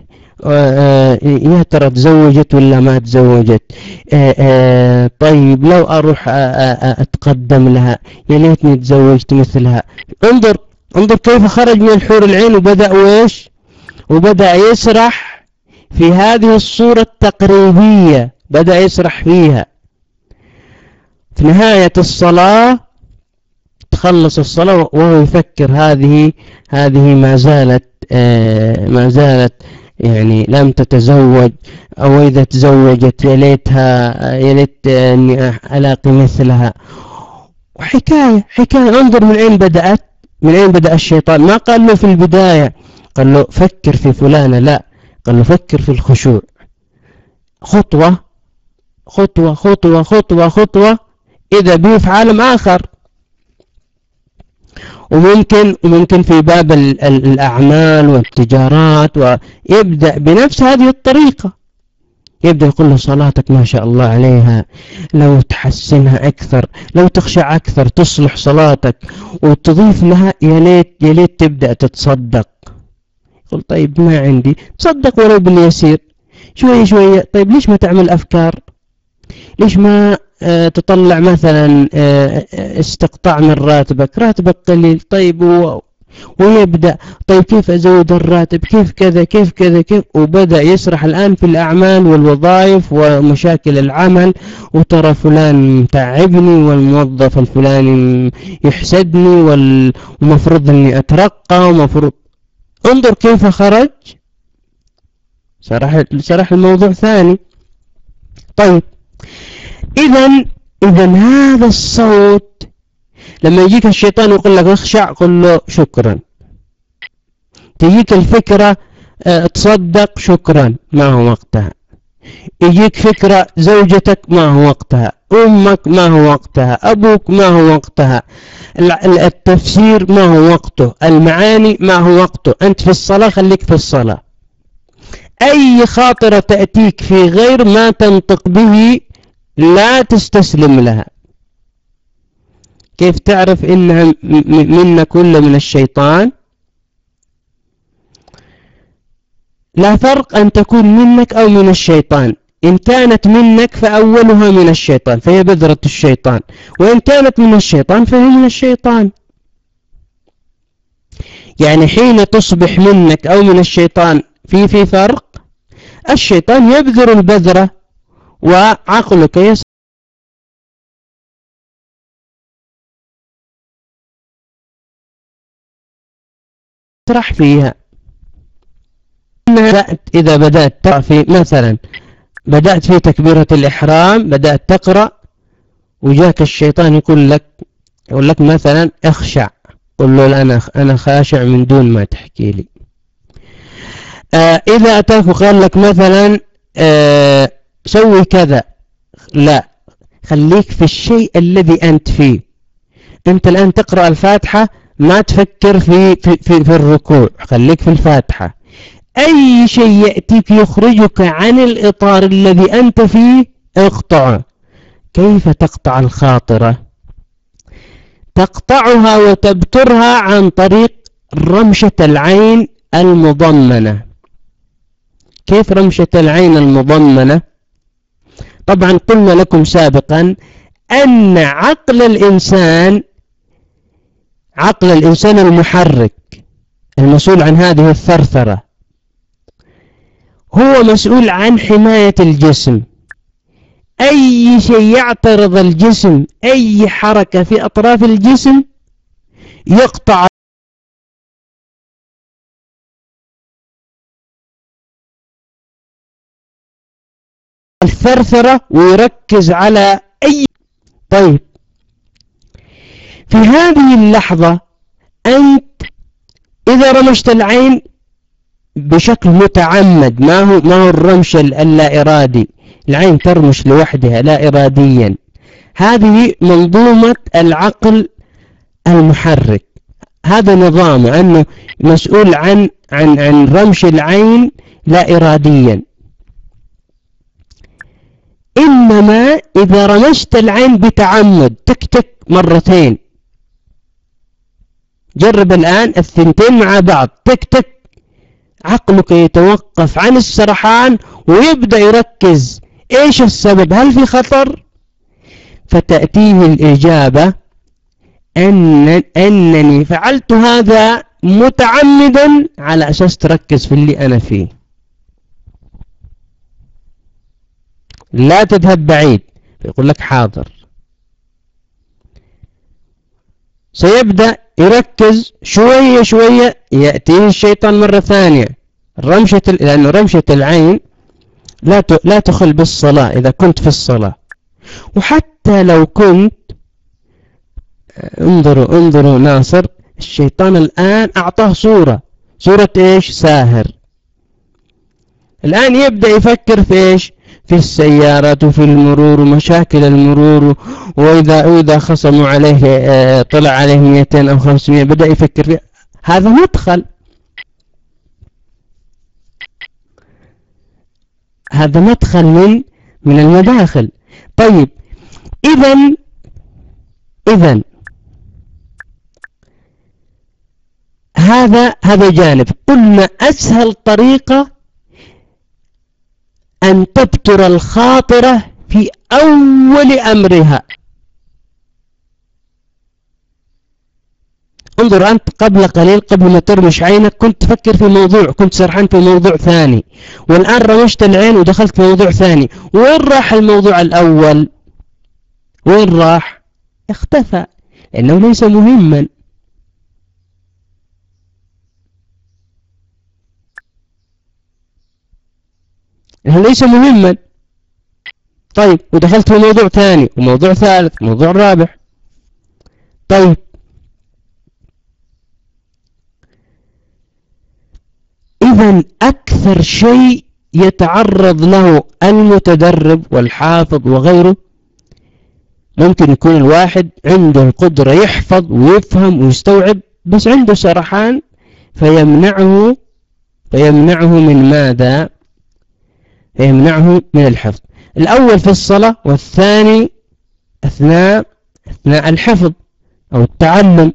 يا ترى تزوجت ولا ما تزوجت؟ طيب لو أروح أتقدم لها يا ليتني تزوجت مثلها. انظر انظر كيف خرج من الحور العين وبدأ وإيش؟ وبدأ يسرح في هذه الصورة التقريبية، بدأ يسرح فيها. في نهاية الصلاة تخلص الصلاة وهو يفكر هذه هذه ما زالت آه ما زالت يعني لم تتزوج، أو إذا تزوجت يا ليتها يا ليت أني ألاقي مثلها. وحكاية حكاية. انظر من أين بدأت، من أين بدأ الشيطان. ما قال له في البداية قال له فكر في فلانة، لا، قال له فكر في الخشوع. خطوة خطوة خطوة خطوة خطوة إذا به في عالم آخر. وممكن وممكن في باب ال ال الأعمال والتجارات، ويبدأ بنفس هذه الطريقة. يبدأ يقول له صلاتك ما شاء الله عليها، لو تحسنها أكثر، لو تخشع أكثر تصلح صلاتك، وتضيف لها يا ليت يا ليت تبدأ تتصدق. يقول طيب ما عندي، تصدق ولو باليسير شوية شوية. طيب ليش ما تعمل أفكار؟ ليش ما آه تطلع مثلا آه استقطاع من راتبك، راتبك قليل، طيب و... ويبدأ طيب كيف أزود الراتب، كيف كذا كيف كذا كيف، وبدأ يسرح الآن في الأعمال والوظائف ومشاكل العمل، وترى فلان متعبني، والموظف الفلاني يحسدني، والمفروض أني أترقى، ومفروض. انظر كيف خرج، شرح شرح الموضوع ثاني. طيب إذا إذا هذا الصوت لما يجيك الشيطان يقول لك اخشع، قل له شكرا. تجيك الفكرة اه تصدق، شكرا، ما هو وقتها. يجيك فكرة زوجتك، ما هو وقتها. أمك، ما هو وقتها. أبوك، ما هو وقتها. التفسير ما هو وقته. المعاني ما هو وقته. أنت في الصلاة خليك في الصلاة. أي خاطرة تأتيك في غير ما تنطق به لا تستسلم لها. كيف تعرف إنها منك ولا من الشيطان؟ لا فرق أن تكون منك أو من الشيطان. إن كانت منك فأولها من الشيطان، فهي بذرة الشيطان، وإن كانت من الشيطان فهي من الشيطان. يعني حين تصبح منك أو من الشيطان في في فرق. الشيطان يبذر البذرة وعقلك يسرح فيها. إذا بدأت في مثلا بدأت في تكبيرة الإحرام، بدأت تقرأ، وجاك الشيطان يقول لك يقول لك مثلا اخشع، قل له أنا أنا خاشع من دون ما تحكي لي. آه إذا أتاك وقال لك مثلا آه سوي كذا، لا، خليك في الشيء الذي أنت فيه. أنت الآن تقرأ الفاتحة، ما تفكر في في في, في الركوع، خليك في الفاتحة. أي شيء يأتيك يخرجك عن الإطار الذي أنت فيه اقطعه. كيف تقطع الخاطرة؟ تقطعها وتبترها عن طريق رمشة العين المضمنة. كيف رمشة العين المضمنة؟ طبعا قلنا لكم سابقا أن عقل الإنسان عقل الإنسان المحرك المسؤول عن هذه الثرثرة هو مسؤول عن حماية الجسم. أي شيء يعترض الجسم، أي حركة في أطراف الجسم يقطع الثرثرة ويركز على أي. طيب في هذه اللحظة أنت إذا رمشت العين بشكل متعمد، ما هو ما هو الرمش اللا إرادي، العين ترمش لوحدها لا إراديا، هذه منظومة العقل المحرك، هذا نظامه أنه مسؤول عن عن عن رمش العين لا إراديا. إنما إذا رمشت العين بتعمد تك تك مرتين، جرب الآن الثنتين مع بعض، تك تك، عقلك يتوقف عن السرحان ويبدأ يركز إيش السبب، هل في خطر؟ فتأتيه الإجابة أن أنني فعلت هذا متعمدا على أساس تركز في اللي أنا فيه، لا تذهب بعيد. يقول لك حاضر، سيبدأ يركز شوية شوية، يأتيه الشيطان مرة ثانية رمشة، لأنه رمشة العين لا لا تخل بالصلاة إذا كنت في الصلاة. وحتى لو كنت، انظروا انظروا ناصر، الشيطان الآن أعطاه صورة، صورة إيش؟ ساهر. الآن يبدأ يفكر في إيش؟ في السيارات وفي المرور ومشاكل المرور، وإذا وإذا خصموا عليه طلع عليه مئتين أو خمسمائة بدأ يفكر فيه. هذا مدخل، هذا مدخل من من المداخل. طيب إذن إذن هذا هذا جانب. قلنا أسهل طريقة أن تبتر الخاطرة في أول أمرها. انظر أنت قبل قليل، قبل ما ترمش عينك كنت تفكر في موضوع، كنت سرحان في موضوع ثاني، والآن رمشت العين ودخلت في موضوع ثاني. وين راح الموضوع الأول؟ وين راح؟ اختفى، لأنه ليس مهما. ليس مهما. طيب ودخلت في موضوع ثاني وموضوع ثالث وموضوع رابع. طيب إذن أكثر شيء يتعرض له المتدرب والحافظ وغيره، ممكن يكون الواحد عنده القدرة يحفظ ويفهم ويستوعب، بس عنده سرحان فيمنعه فيمنعه من ماذا؟ فيمنعه من الحفظ. الأول في الصلاة، والثاني أثناء أثناء الحفظ أو التعلم.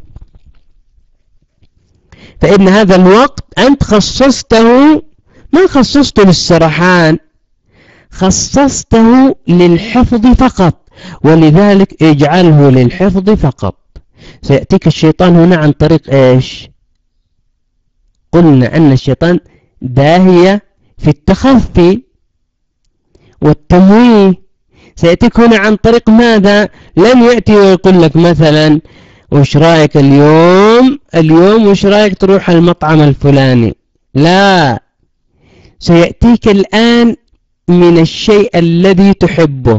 فإن هذا الوقت أنت خصصته، ما خصصته للسرحان، خصصته للحفظ فقط، ولذلك اجعله للحفظ فقط. سيأتيك الشيطان هنا عن طريق إيش؟ قلنا أن الشيطان داهية في التخفي والتمويه. سيأتيك هنا عن طريق ماذا؟ لن يأتي ويقول لك مثلا وش رايك اليوم اليوم وش رايك تروح المطعم الفلاني، لا، سيأتيك الآن من الشيء الذي تحبه.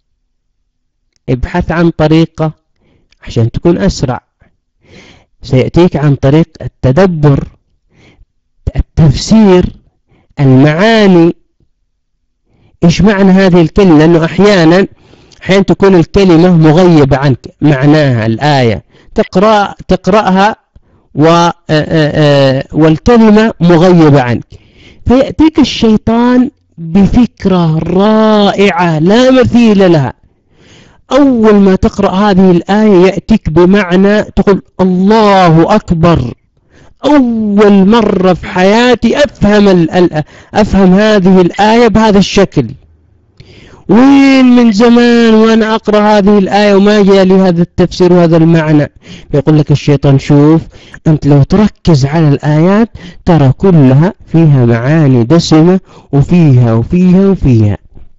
ابحث عن طريقة عشان تكون أسرع. سيأتيك عن طريق التدبر، التفسير، المعاني. إيش معنى هذه الكلمة؟ لأنه أحيانا أحيانا تكون الكلمة مغيبة عنك، معناها الآية تقرأ تقرأها و والكلمة مغيبة عنك، فيأتيك الشيطان بفكرة رائعة لا مثيل لها. أول ما تقرأ هذه الآية يأتيك بمعنى تقول الله أكبر، أول مرة في حياتي أفهم أفهم هذه الآية بهذا الشكل، وين من زمان وأنا أقرأ هذه الآية وما جاء لي هذا التفسير وهذا المعنى. فيقول لك الشيطان شوف أنت لو تركز على الآيات ترى كلها فيها معاني دسمة، وفيها وفيها وفيها.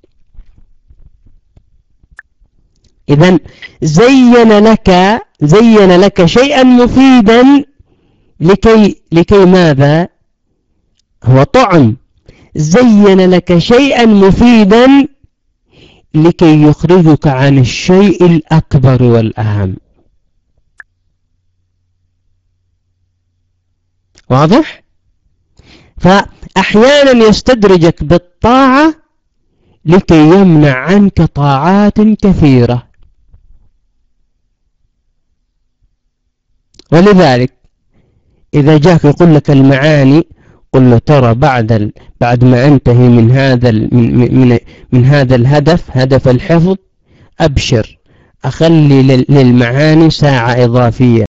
إذن زين لك زين لك شيئا مفيدا لكي لكي ماذا؟ هو طعم. زين لك شيئا مفيدا لكي يخرجك عن الشيء الأكبر والأهم. واضح؟ فأحيانا يستدرجك بالطاعة لكي يمنع عنك طاعات كثيرة. ولذلك إذا جاك يقول لك المعاني قل له ترى بعد ال... بعد ما انتهي من هذا ال... من... من... من هذا الهدف، هدف الحفظ، أبشر أخلي لل... للمعاني ساعة إضافية.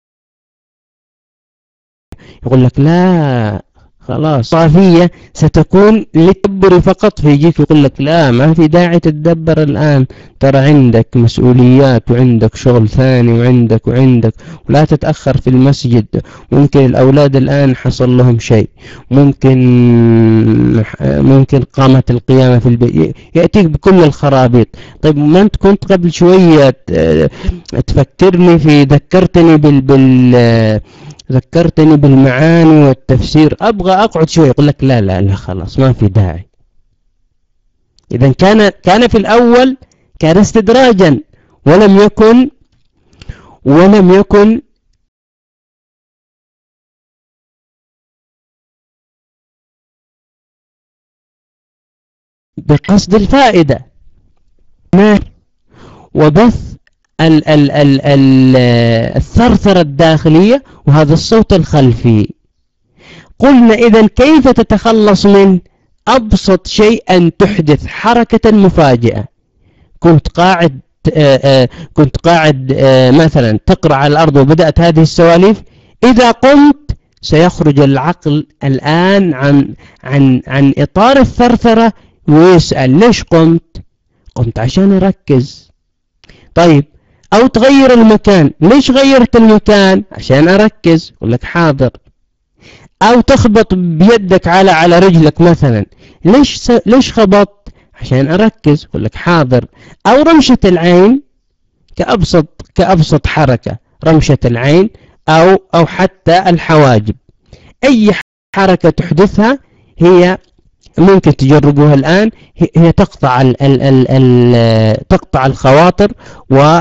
يقول لك لا خلاص إضافية ستكون للتدبر فقط، فيجيك يقول لك لا ما في داعي تتدبر الآن، ترى عندك مسؤوليات وعندك شغل ثاني وعندك وعندك ولا تتأخر في المسجد، ممكن الأولاد الآن حصل لهم شيء، ممكن ممكن قامت القيامة في البيت، يأتيك بكل الخرابيط. طيب ما أنت كنت قبل شوية تفكرني في ذكرتني بال بال ذكرتني بالمعاني والتفسير، أبغى أقعد شوي. يقول لك لا لا لا خلاص ما في داعي. إذا كان كان في الأول كان استدراجا، ولم يكن ولم يكن بقصد الفائدة وبث ال ال ال ال الثرثرة الداخلية وهذا الصوت الخلفي. قلنا إذن كيف تتخلص من أبسط شيء أن تحدث حركة مفاجئة. كنت قاعد آآ آآ كنت قاعد مثلا تقرأ على الأرض وبدأت هذه السواليف، إذا قمت سيخرج العقل الآن عن عن عن إطار الثرثرة ويسأل ليش قمت؟ قمت عشان أركز. طيب، أو تغير المكان، ليش غيرت المكان؟ عشان أركز. يقول لك حاضر. أو تخبط بيدك على على رجلك مثلا، ليش س... ليش خبطت؟ عشان أركز. يقول لك حاضر. أو رمشة العين كأبسط كأبسط حركة، رمشة العين أو أو حتى الحواجب. أي حركة تحدثها هي ممكن تجربوها الآن، هي تقطع ال ال ال ال تقطع الخواطر و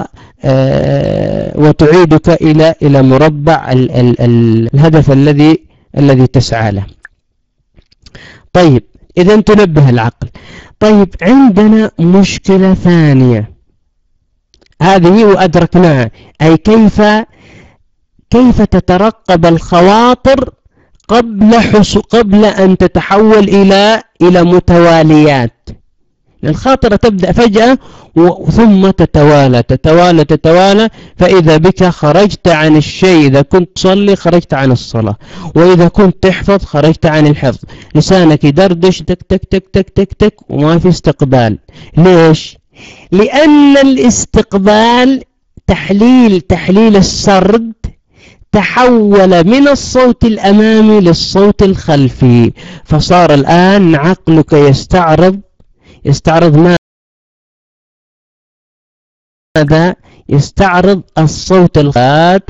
وتعيدك إلى إلى مربع ال ال ال الهدف الذي الذي تسعى له. طيب، إذا تنبه العقل. طيب، عندنا مشكلة ثانية هذه وأدركناها، أي كيف كيف تترقب الخواطر قبل حصو قبل أن تتحول إلى إلى متواليات. الخاطرة تبدأ فجأة ثم تتوالى تتوالى تتوالى، فإذا بك خرجت عن الشيء. إذا كنت تصلي خرجت عن الصلاة، وإذا كنت تحفظ خرجت عن الحفظ. لسانك يدردش تك تك تك تك تك تك وما في استقبال. ليش؟ لأن الاستقبال تحليل تحليل السرد تحول من الصوت الأمامي للصوت الخلفي، فصار الآن عقلك يستعرض يستعرض ماذا؟ يستعرض الصوت الخات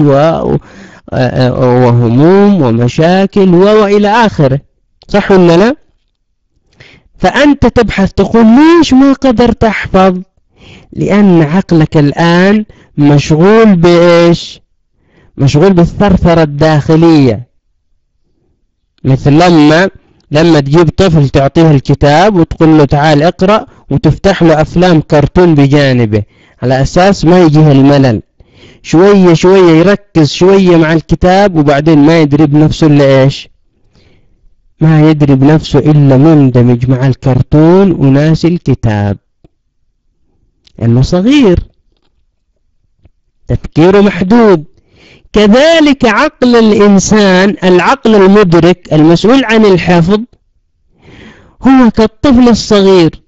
وهموم ومشاكل وإلى آخره. صح ولا لا؟ فأنت تبحث تقول ليش ما قدرت أحفظ؟ لأن عقلك الآن مشغول بإيش؟ مشغول بالثرثرة الداخلية. مثل لما لما تجيب طفل تعطيه الكتاب وتقول له تعال اقرأ، وتفتح له أفلام كرتون بجانبه على أساس ما يجيه الملل. شوية شوية يركز شوية مع الكتاب، وبعدين ما يدري بنفسه إلا إيش؟ ما يدري بنفسه إلا مندمج مع الكرتون وناسي الكتاب، لأنه صغير، تفكيره محدود. كذلك عقل الإنسان، العقل المدرك المسؤول عن الحفظ هو كالطفل الصغير،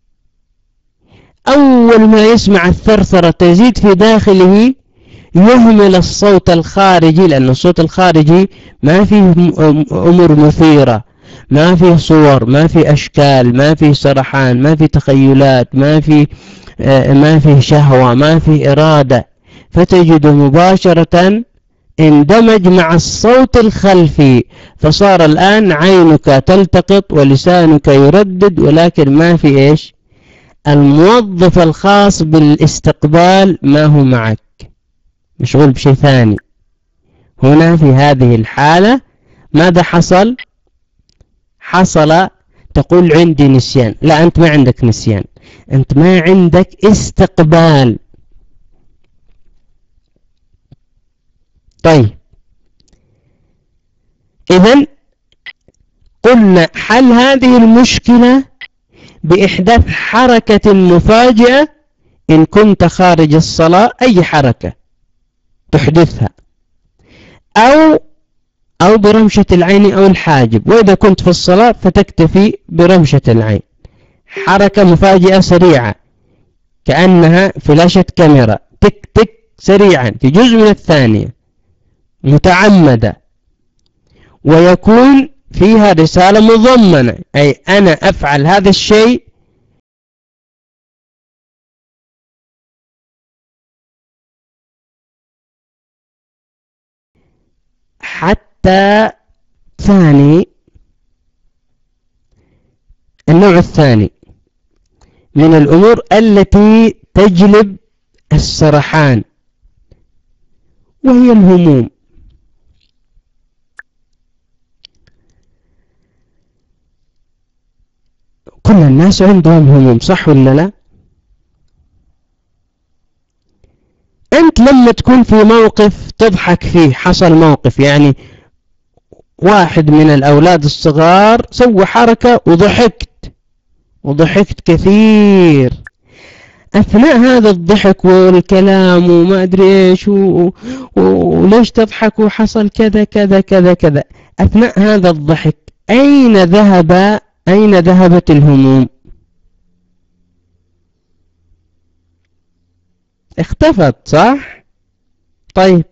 أول ما يسمع الثرثرة تزيد في داخله يهمل الصوت الخارجي، لأن الصوت الخارجي ما فيه أمور مثيرة، ما فيه صور، ما فيه أشكال، ما فيه سرحان، ما فيه تخيلات، ما فيه ما فيه شهوة، ما فيه إرادة، فتجد مباشرة اندمج مع الصوت الخلفي، فصار الآن عينك تلتقط ولسانك يردد، ولكن ما في إيش؟ الموظف الخاص بالاستقبال ما هو معك، مشغول بشيء ثاني. هنا في هذه الحالة ماذا حصل؟ حصل تقول عندي نسيان. لا، أنت ما عندك نسيان، أنت ما عندك استقبال. طيب، إذن قلنا حل هذه المشكلة بإحداث حركة مفاجئة. إن كنت خارج الصلاة أي حركة تحدثها، أو أو برمشة العين أو الحاجب، وإذا كنت في الصلاة فتكتفي برمشة العين. حركة مفاجئة سريعة كأنها فلاشة كاميرا، تك تك سريعا في جزء من الثانية، متعمدة، ويكون فيها رسالة مضمنة، أي أنا أفعل هذا الشيء حتى. ثاني النوع الثاني من الأمور التي تجلب السرحان وهي الهموم. كل الناس عندهم هموم، صح ولا لا؟ أنت لما تكون في موقف تضحك فيه، حصل موقف يعني واحد من الأولاد الصغار سوى حركة وضحكت وضحكت كثير، أثناء هذا الضحك والكلام وما أدري إيش و... و... وليش تضحك وحصل كذا كذا كذا كذا، أثناء هذا الضحك أين ذهب أين ذهبت الهموم؟ اختفت، صح؟ طيب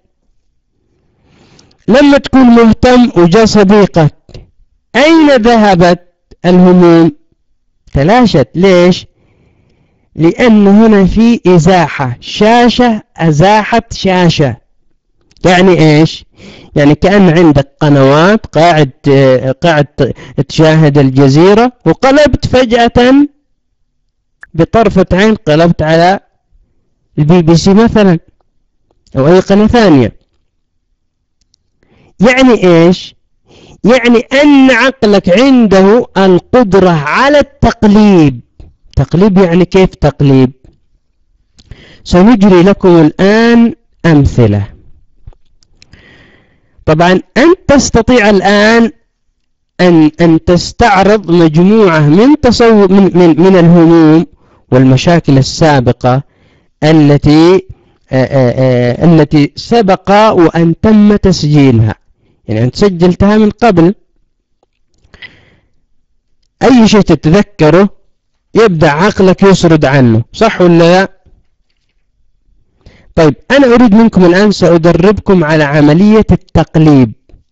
لما تكون مهتم وجاء صديقك أين ذهبت الهموم؟ تلاشت. ليش؟ لأن هنا في إزاحة، شاشة أزاحت شاشة. يعني إيش؟ يعني كأن عندك قنوات قاعد قاعد تشاهد الجزيرة وقلبت فجأة بطرفة عين قلبت على البي بي سي مثلا أو أي قناة ثانية. يعني إيش؟ يعني أن عقلك عنده القدرة على التقليب. تقليب يعني كيف تقليب؟ سنجري لكم الآن أمثلة. طبعا أنت تستطيع الآن أن أن تستعرض مجموعة من تصور من من, من الهموم والمشاكل السابقة التي آآ آآ التي سبق وأن تم تسجيلها، يعني أنت سجلتها من قبل. أي شيء تتذكره يبدأ عقلك يسرد عنه، صح ولا لا؟ طيب أنا أريد منكم الآن سأدربكم على عملية التقليب،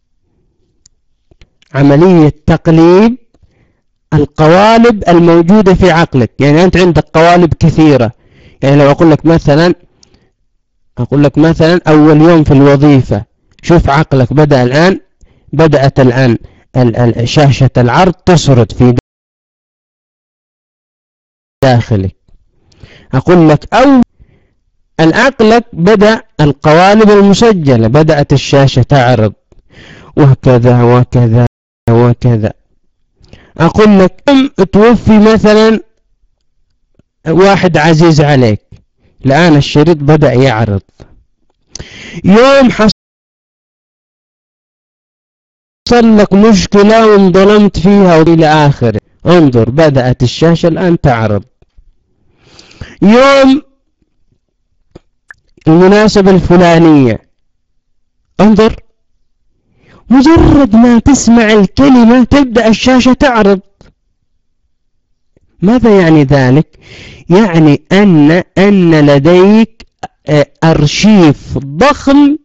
عملية تقليب القوالب الموجودة في عقلك. يعني أنت عندك قوالب كثيرة، يعني لو أقول لك مثلا أقول لك مثلا أول يوم في الوظيفة، شوف عقلك بدأ الآن بدأت الآن شاشة العرض تسرد في داخلك. أقول لك أو عقلك بدأ القوالب المسجلة بدأت الشاشة تعرض وكذا وكذا وكذا. أقول لك توفي مثلا واحد عزيز عليك، الآن الشريط بدأ يعرض. يوم حصل لك مشكلة وانظلمت فيها وإلى آخره، انظر بدأت الشاشة الآن تعرض. يوم المناسبة الفلانية، انظر مجرد ما تسمع الكلمة تبدأ الشاشة تعرض. ماذا يعني ذلك؟ يعني أن أن لديك أرشيف ضخم،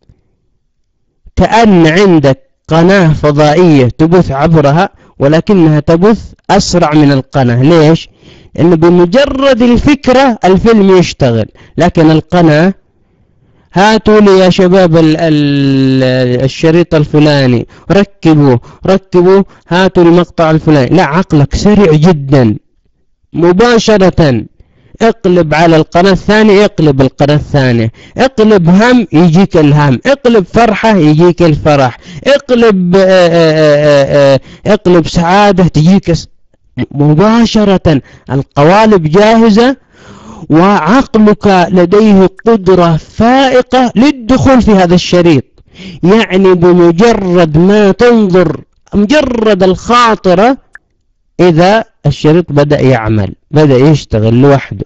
كأن عندك قناة فضائية تبث عبرها ولكنها تبث أسرع من القناة. ليش؟ لأنه بمجرد الفكرة الفيلم يشتغل، لكن القناة هاتوا لي يا شباب ال ال الشريط الفلاني، ركبوا ركبوا هاتوا المقطع الفلاني. لا، عقلك سريع جدا، مباشرة اقلب على القناة الثانية يقلب القناة الثانية، اقلب هم يجيك الهم، اقلب فرحة يجيك الفرح، اقلب آآ آآ اقلب سعادة تجيك مباشرة. القوالب جاهزة وعقلك لديه قدرة فائقة للدخول في هذا الشريط. يعني بمجرد ما تنظر، مجرد الخاطرة، إذا الشريط بدأ يعمل، بدأ يشتغل لوحده.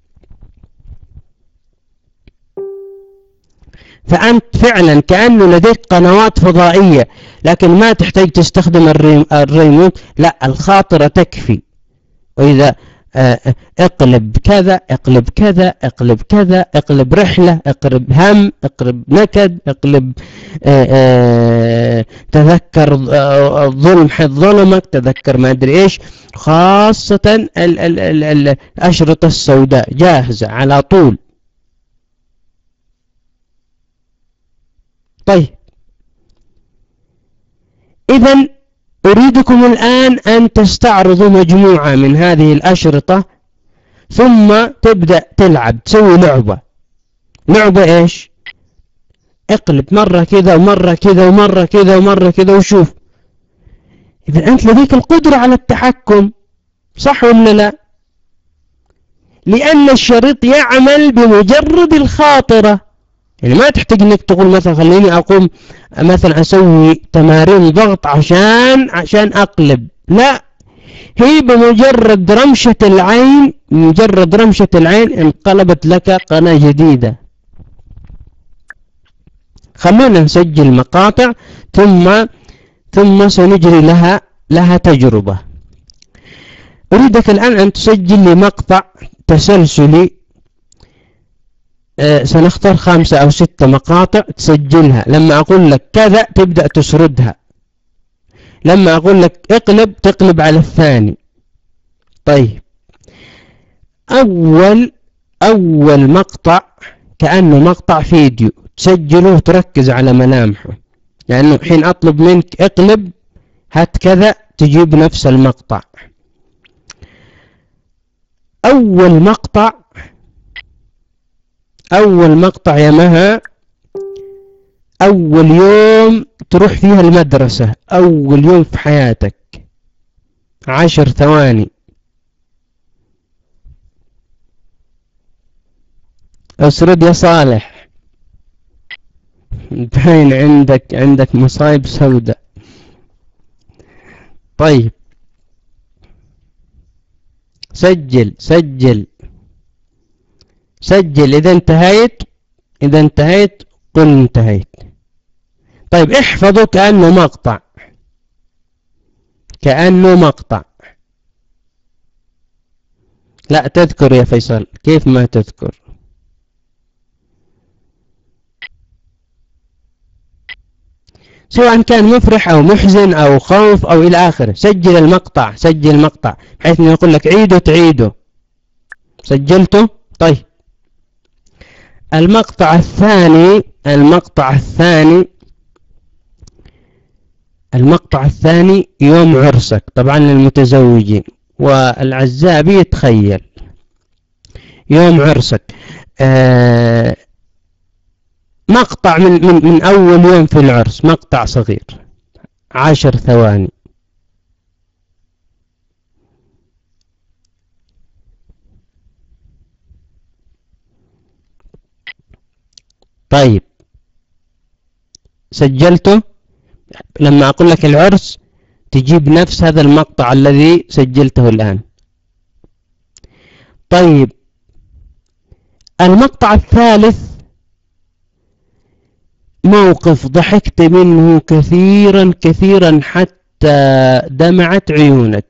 فأنت فعلا كأنه لديك قنوات فضائية، لكن ما تحتاج تستخدم الريموت، لا، الخاطرة تكفي. وإذا اقلب كذا اقلب كذا اقلب كذا اقلب رحلة، اقلب هم، اقلب نكد، اقلب آآ آآ تذكر ظلم حد ظلمك، تذكر ما ادري ايش. خاصة ال ال ال ال الأشرطة السوداء جاهزة على طول. طيب إذن أريدكم الآن أن تستعرضوا مجموعة من هذه الأشرطة، ثم تبدأ تلعب، تسوي لعبة. لعبة إيش؟ اقلب مرة كذا ومرة كذا ومرة كذا ومرة كذا وشوف. إذا أنت لديك القدرة على التحكم، صح ولا لا؟ لأن الشريط يعمل بمجرد الخاطرة، يعني ما تحتاج انك تقول مثلا خليني اقوم مثلا اسوي تمارين ضغط عشان عشان اقلب، لا، هي بمجرد رمشة العين، مجرد رمشة العين انقلبت لك قناة جديدة. خلونا نسجل مقاطع ثم ثم سنجري لها لها تجربة. أريدك الآن أن تسجل لي مقطع تسلسلي، أه سنختار خمسة أو ستة مقاطع تسجلها، لما أقول لك كذا تبدأ تسردها، لما أقول لك اقلب تقلب على الثاني. طيب، أول أول مقطع كأنه مقطع فيديو تسجله وتركز على ملامحه، لأنه يعني حين أطلب منك اقلب هات كذا تجيب نفس المقطع. أول مقطع أول مقطع يا مها، أول يوم تروح فيها المدرسة، أول يوم في حياتك، عشر ثواني. اسرد يا صالح، باين عندك عندك مصايب سوداء. طيب، سجل سجل سجل، إذا انتهيت إذا انتهيت قل انتهيت. طيب، احفظه كأنه مقطع، كأنه مقطع. لا تذكر يا فيصل، كيف ما تذكر؟ سواء كان مفرح أو محزن أو خوف أو إلى آخره، سجل المقطع، سجل المقطع بحيث أنه يقول لك عيده تعيده. سجلته؟ طيب، المقطع الثاني المقطع الثاني المقطع الثاني يوم عرسك، طبعا للمتزوجين، والعزاب يتخيل يوم عرسك. آه مقطع من, من, من أول يوم في العرس، مقطع صغير، عشر ثواني. طيب، سجلته؟ لما أقول لك العرس تجيب نفس هذا المقطع الذي سجلته الآن. طيب، المقطع الثالث موقف ضحكت منه كثيرا كثيرا حتى دمعت عيونك،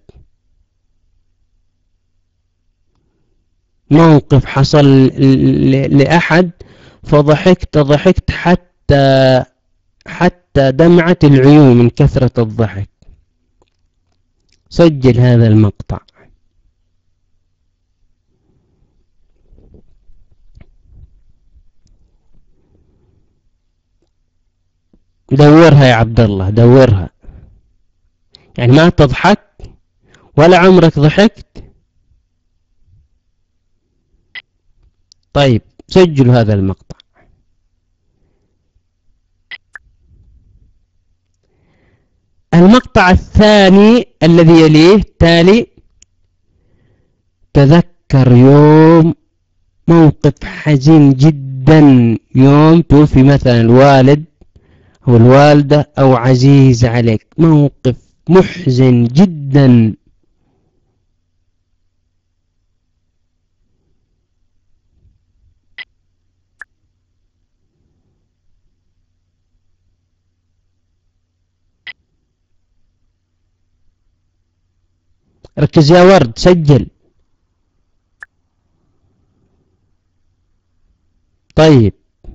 موقف حصل لأحد فضحكت ضحكت حتى حتى دمعت العيون من كثرة الضحك. سجل هذا المقطع. دورها يا عبد الله، دورها، يعني ما تضحك ولا عمرك ضحكت. طيب، سجل هذا المقطع. المقطع الثاني الذي يليه تالي، تذكر يوم موقف حزين جدا، يوم توفي مثلا الوالد أو الوالدة أو عزيز عليك، موقف محزن جدا. ركز يا ورد، سجل. طيب،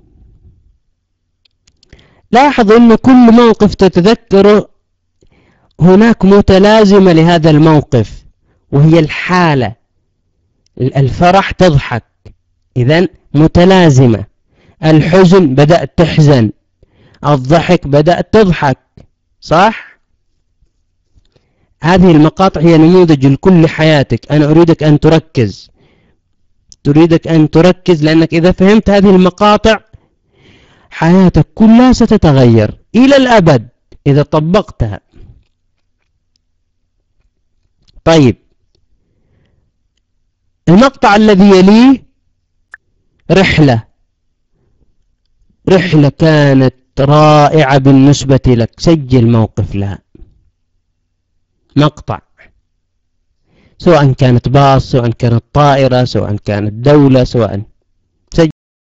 لاحظ أن كل موقف تتذكره هناك متلازمة لهذا الموقف، وهي الحالة. الفرح تضحك، إذن متلازمة. الحزن بدأت تحزن، الضحك بدأت تضحك، صح؟ هذه المقاطع هي نموذج لكل حياتك. أنا أريدك أن تركز تريدك أن تركز لأنك إذا فهمت هذه المقاطع حياتك كلها ستتغير إلى الأبد إذا طبقتها. طيب، المقطع الذي يليه رحلة، رحلة كانت رائعة بالنسبة لك، سجل موقف لها. مقطع سواء كانت باص، سواء كانت طائرة، سواء كانت دولة، سواء سجل.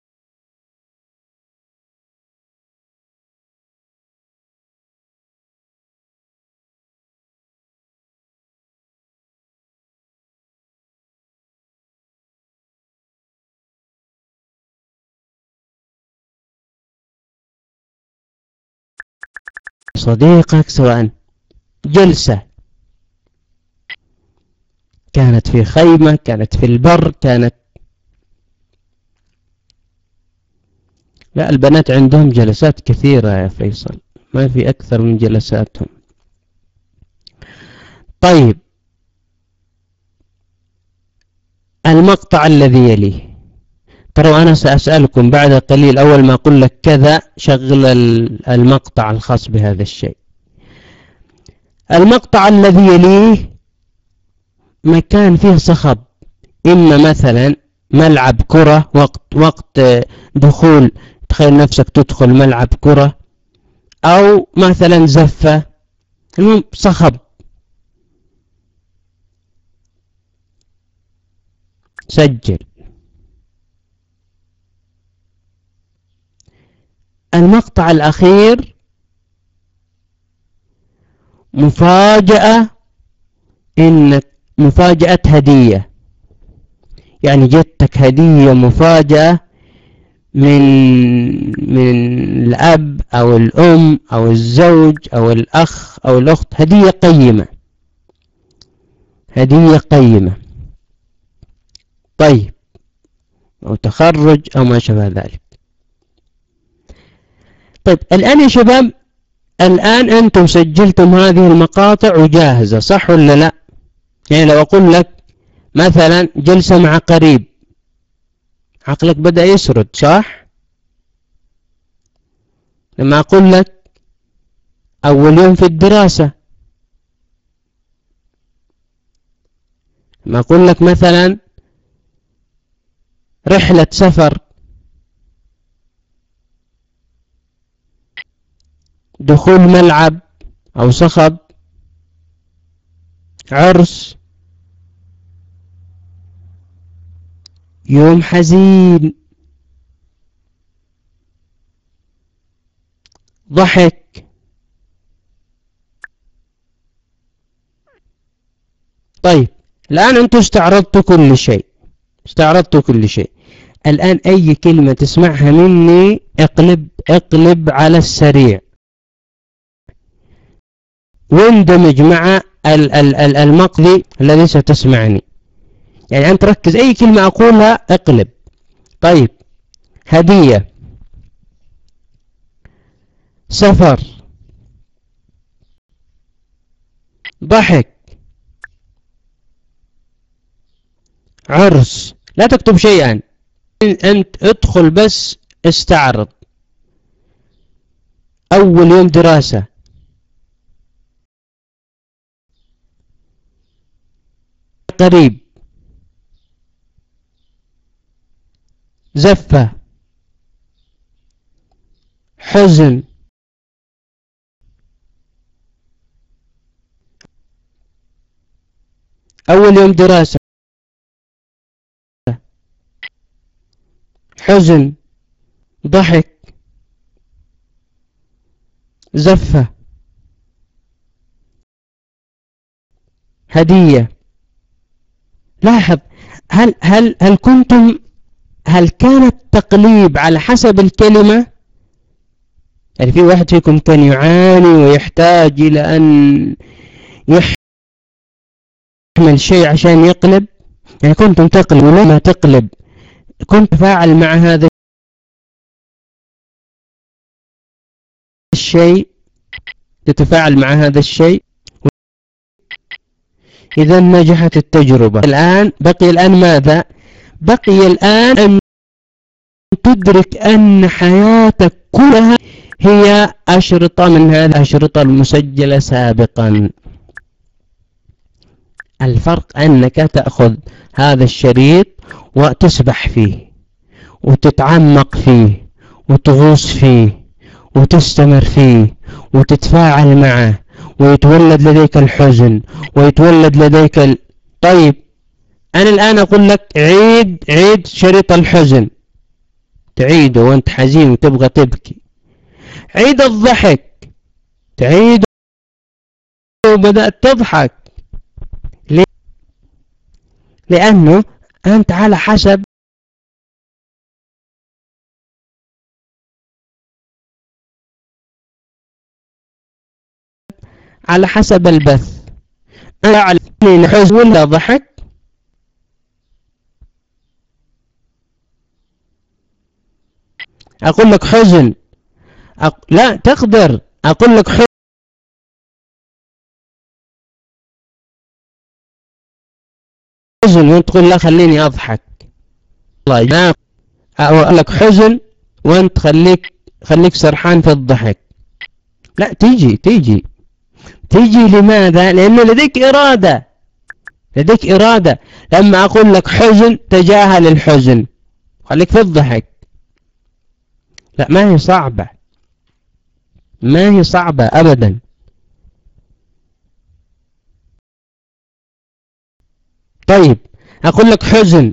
صديقك، سواء جلسة كانت في خيمة، كانت في البر، كانت لا، البنات عندهم جلسات كثيرة يا فيصل، ما في أكثر من جلساتهم. طيب المقطع الذي يليه، ترى أنا سأسألكم بعد قليل أول ما أقول لك كذا شغل المقطع الخاص بهذا الشيء. المقطع الذي يليه مكان فيه صخب، إما مثلا ملعب كرة، وقت وقت دخول، تخيل نفسك تدخل ملعب كرة، أو مثلا زفة، المهم صخب. سجل. المقطع الأخير مفاجأة، إنك مفاجأة هدية، يعني جتك هدية مفاجأة من من الأب أو الأم أو الزوج أو الأخ أو الأخت، هدية قيمة، هدية قيمة. طيب، أو تخرج أو ما شابه ذلك. طيب الآن يا شباب، الآن أنتم سجلتم هذه المقاطع وجاهزة، صح ولا لا؟ يعني لو أقول لك مثلا جلسة مع قريب، عقلك بدأ يسرد، صح؟ لما أقول لك أول يوم في الدراسة، لما أقول لك مثلا رحلة سفر، دخول ملعب أو صخب، عرس، يوم حزين، ضحك. طيب الآن أنتم استعرضتوا كل شيء، استعرضتوا كل شيء. الآن أي كلمة تسمعها مني اقلب اقلب على السريع، واندمج مع المقضي الذي ستسمعني. يعني أنت ركز، أي كلمة أقولها اقلب. طيب، هدية، سفر، ضحك، عرس. لا تكتب شيئا، أنت ادخل بس استعرض. أول يوم دراسة، قريب، زفة، حزن، أول يوم دراسة، حزن، ضحك، زفة، هدية. لاحظ، هل هل هل كنتم هل كان التقليب على حسب الكلمة؟ يعني في واحد فيكم كان يعاني ويحتاج إلى أن يحمل شيء عشان يقلب، يعني كنتم تقلب ولما تقلب كنت تفاعل مع هذا الشيء، تتفاعل مع هذا الشيء، إذا نجحت التجربة. الآن بقي الآن ماذا؟ بقي الآن أن تدرك أن حياتك كلها هي أشرطة من هذه الأشرطة المسجلة سابقا. الفرق أنك تأخذ هذا الشريط وتسبح فيه وتتعمق فيه وتغوص فيه وتستمر فيه وتتفاعل معه ويتولد لديك الحزن ويتولد لديك ال... طيب أنا الآن أقول لك عيد عيد شريط الحزن، تعيده وأنت حزين وتبغى تبكي. عيد الضحك، تعيده وبدأت تضحك. ليه؟ لأنه أنت على حسب على حسب البث. أنا أعلم حزن ولا ضحك؟ أقول لك حزن أق... لا تقدر أقول لك حزن وأنت تقول لا خليني أضحك. الله أقول لك حزن وأنت خليك خليك سرحان في الضحك. لا تيجي تيجي تيجي لماذا؟ لأنه لديك إرادة، لديك إرادة. لما أقول لك حزن تجاهل الحزن، خليك في الضحك. لا ما هي صعبة، ما هي صعبة أبدا. طيب أقول لك حزن،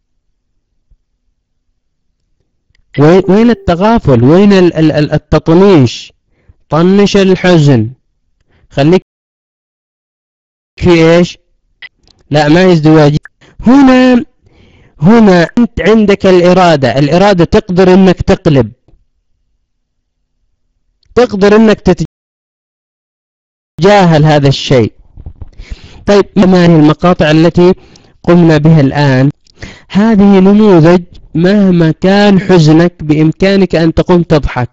وين التغافل؟ وين التطنيش؟ طنش الحزن، خليك في إيش؟ لا ما هي ازدواجية. هنا هنا أنت عندك الإرادة، الإرادة تقدر أنك تقلب، تقدر أنك تتجاهل هذا الشيء. طيب ما هي المقاطع التي قمنا بها الآن؟ هذه نموذج مهما كان حزنك بإمكانك أن تقوم تضحك.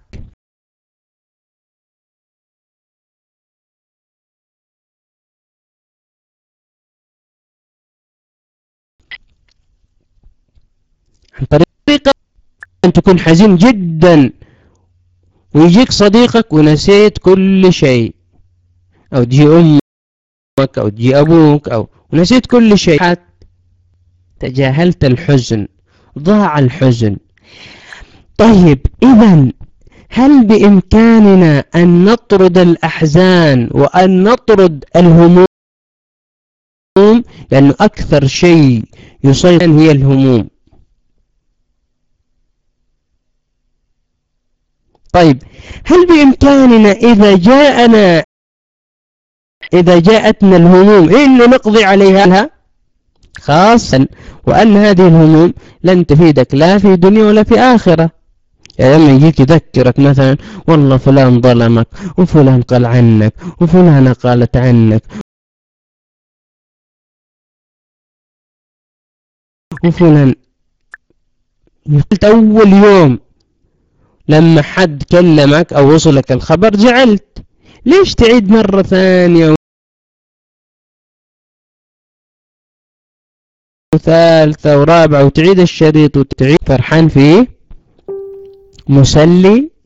عن طريقة أن تكون حزين جدا ويجيك صديقك ونسيت كل شيء، أو تجي أمك أو تجي أبوك أو ونسيت كل شيء، حتى تجاهلت الحزن، ضاع الحزن. طيب إذن هل بإمكاننا أن نطرد الأحزان وأن نطرد الهموم؟ لأنه أكثر شيء يسيطر هي الهموم. طيب هل بإمكاننا إذا جاءنا إذا جاءتنا الهموم إنه نقضي عليها؟ خاصة وأن هذه الهموم لن تفيدك لا في دنيا ولا في آخرة. يعني لما يجيك يذكرك مثلا والله فلان ظلمك وفلان قال عنك وفلانة قالت عنك وفلان، قلت أول يوم لما حد كلمك أو وصلك الخبر زعلت، ليش تعيد مرة ثانية وثالثة ورابعة وتعيد الشريط وتعيد؟ فرحان فيه، مسلي،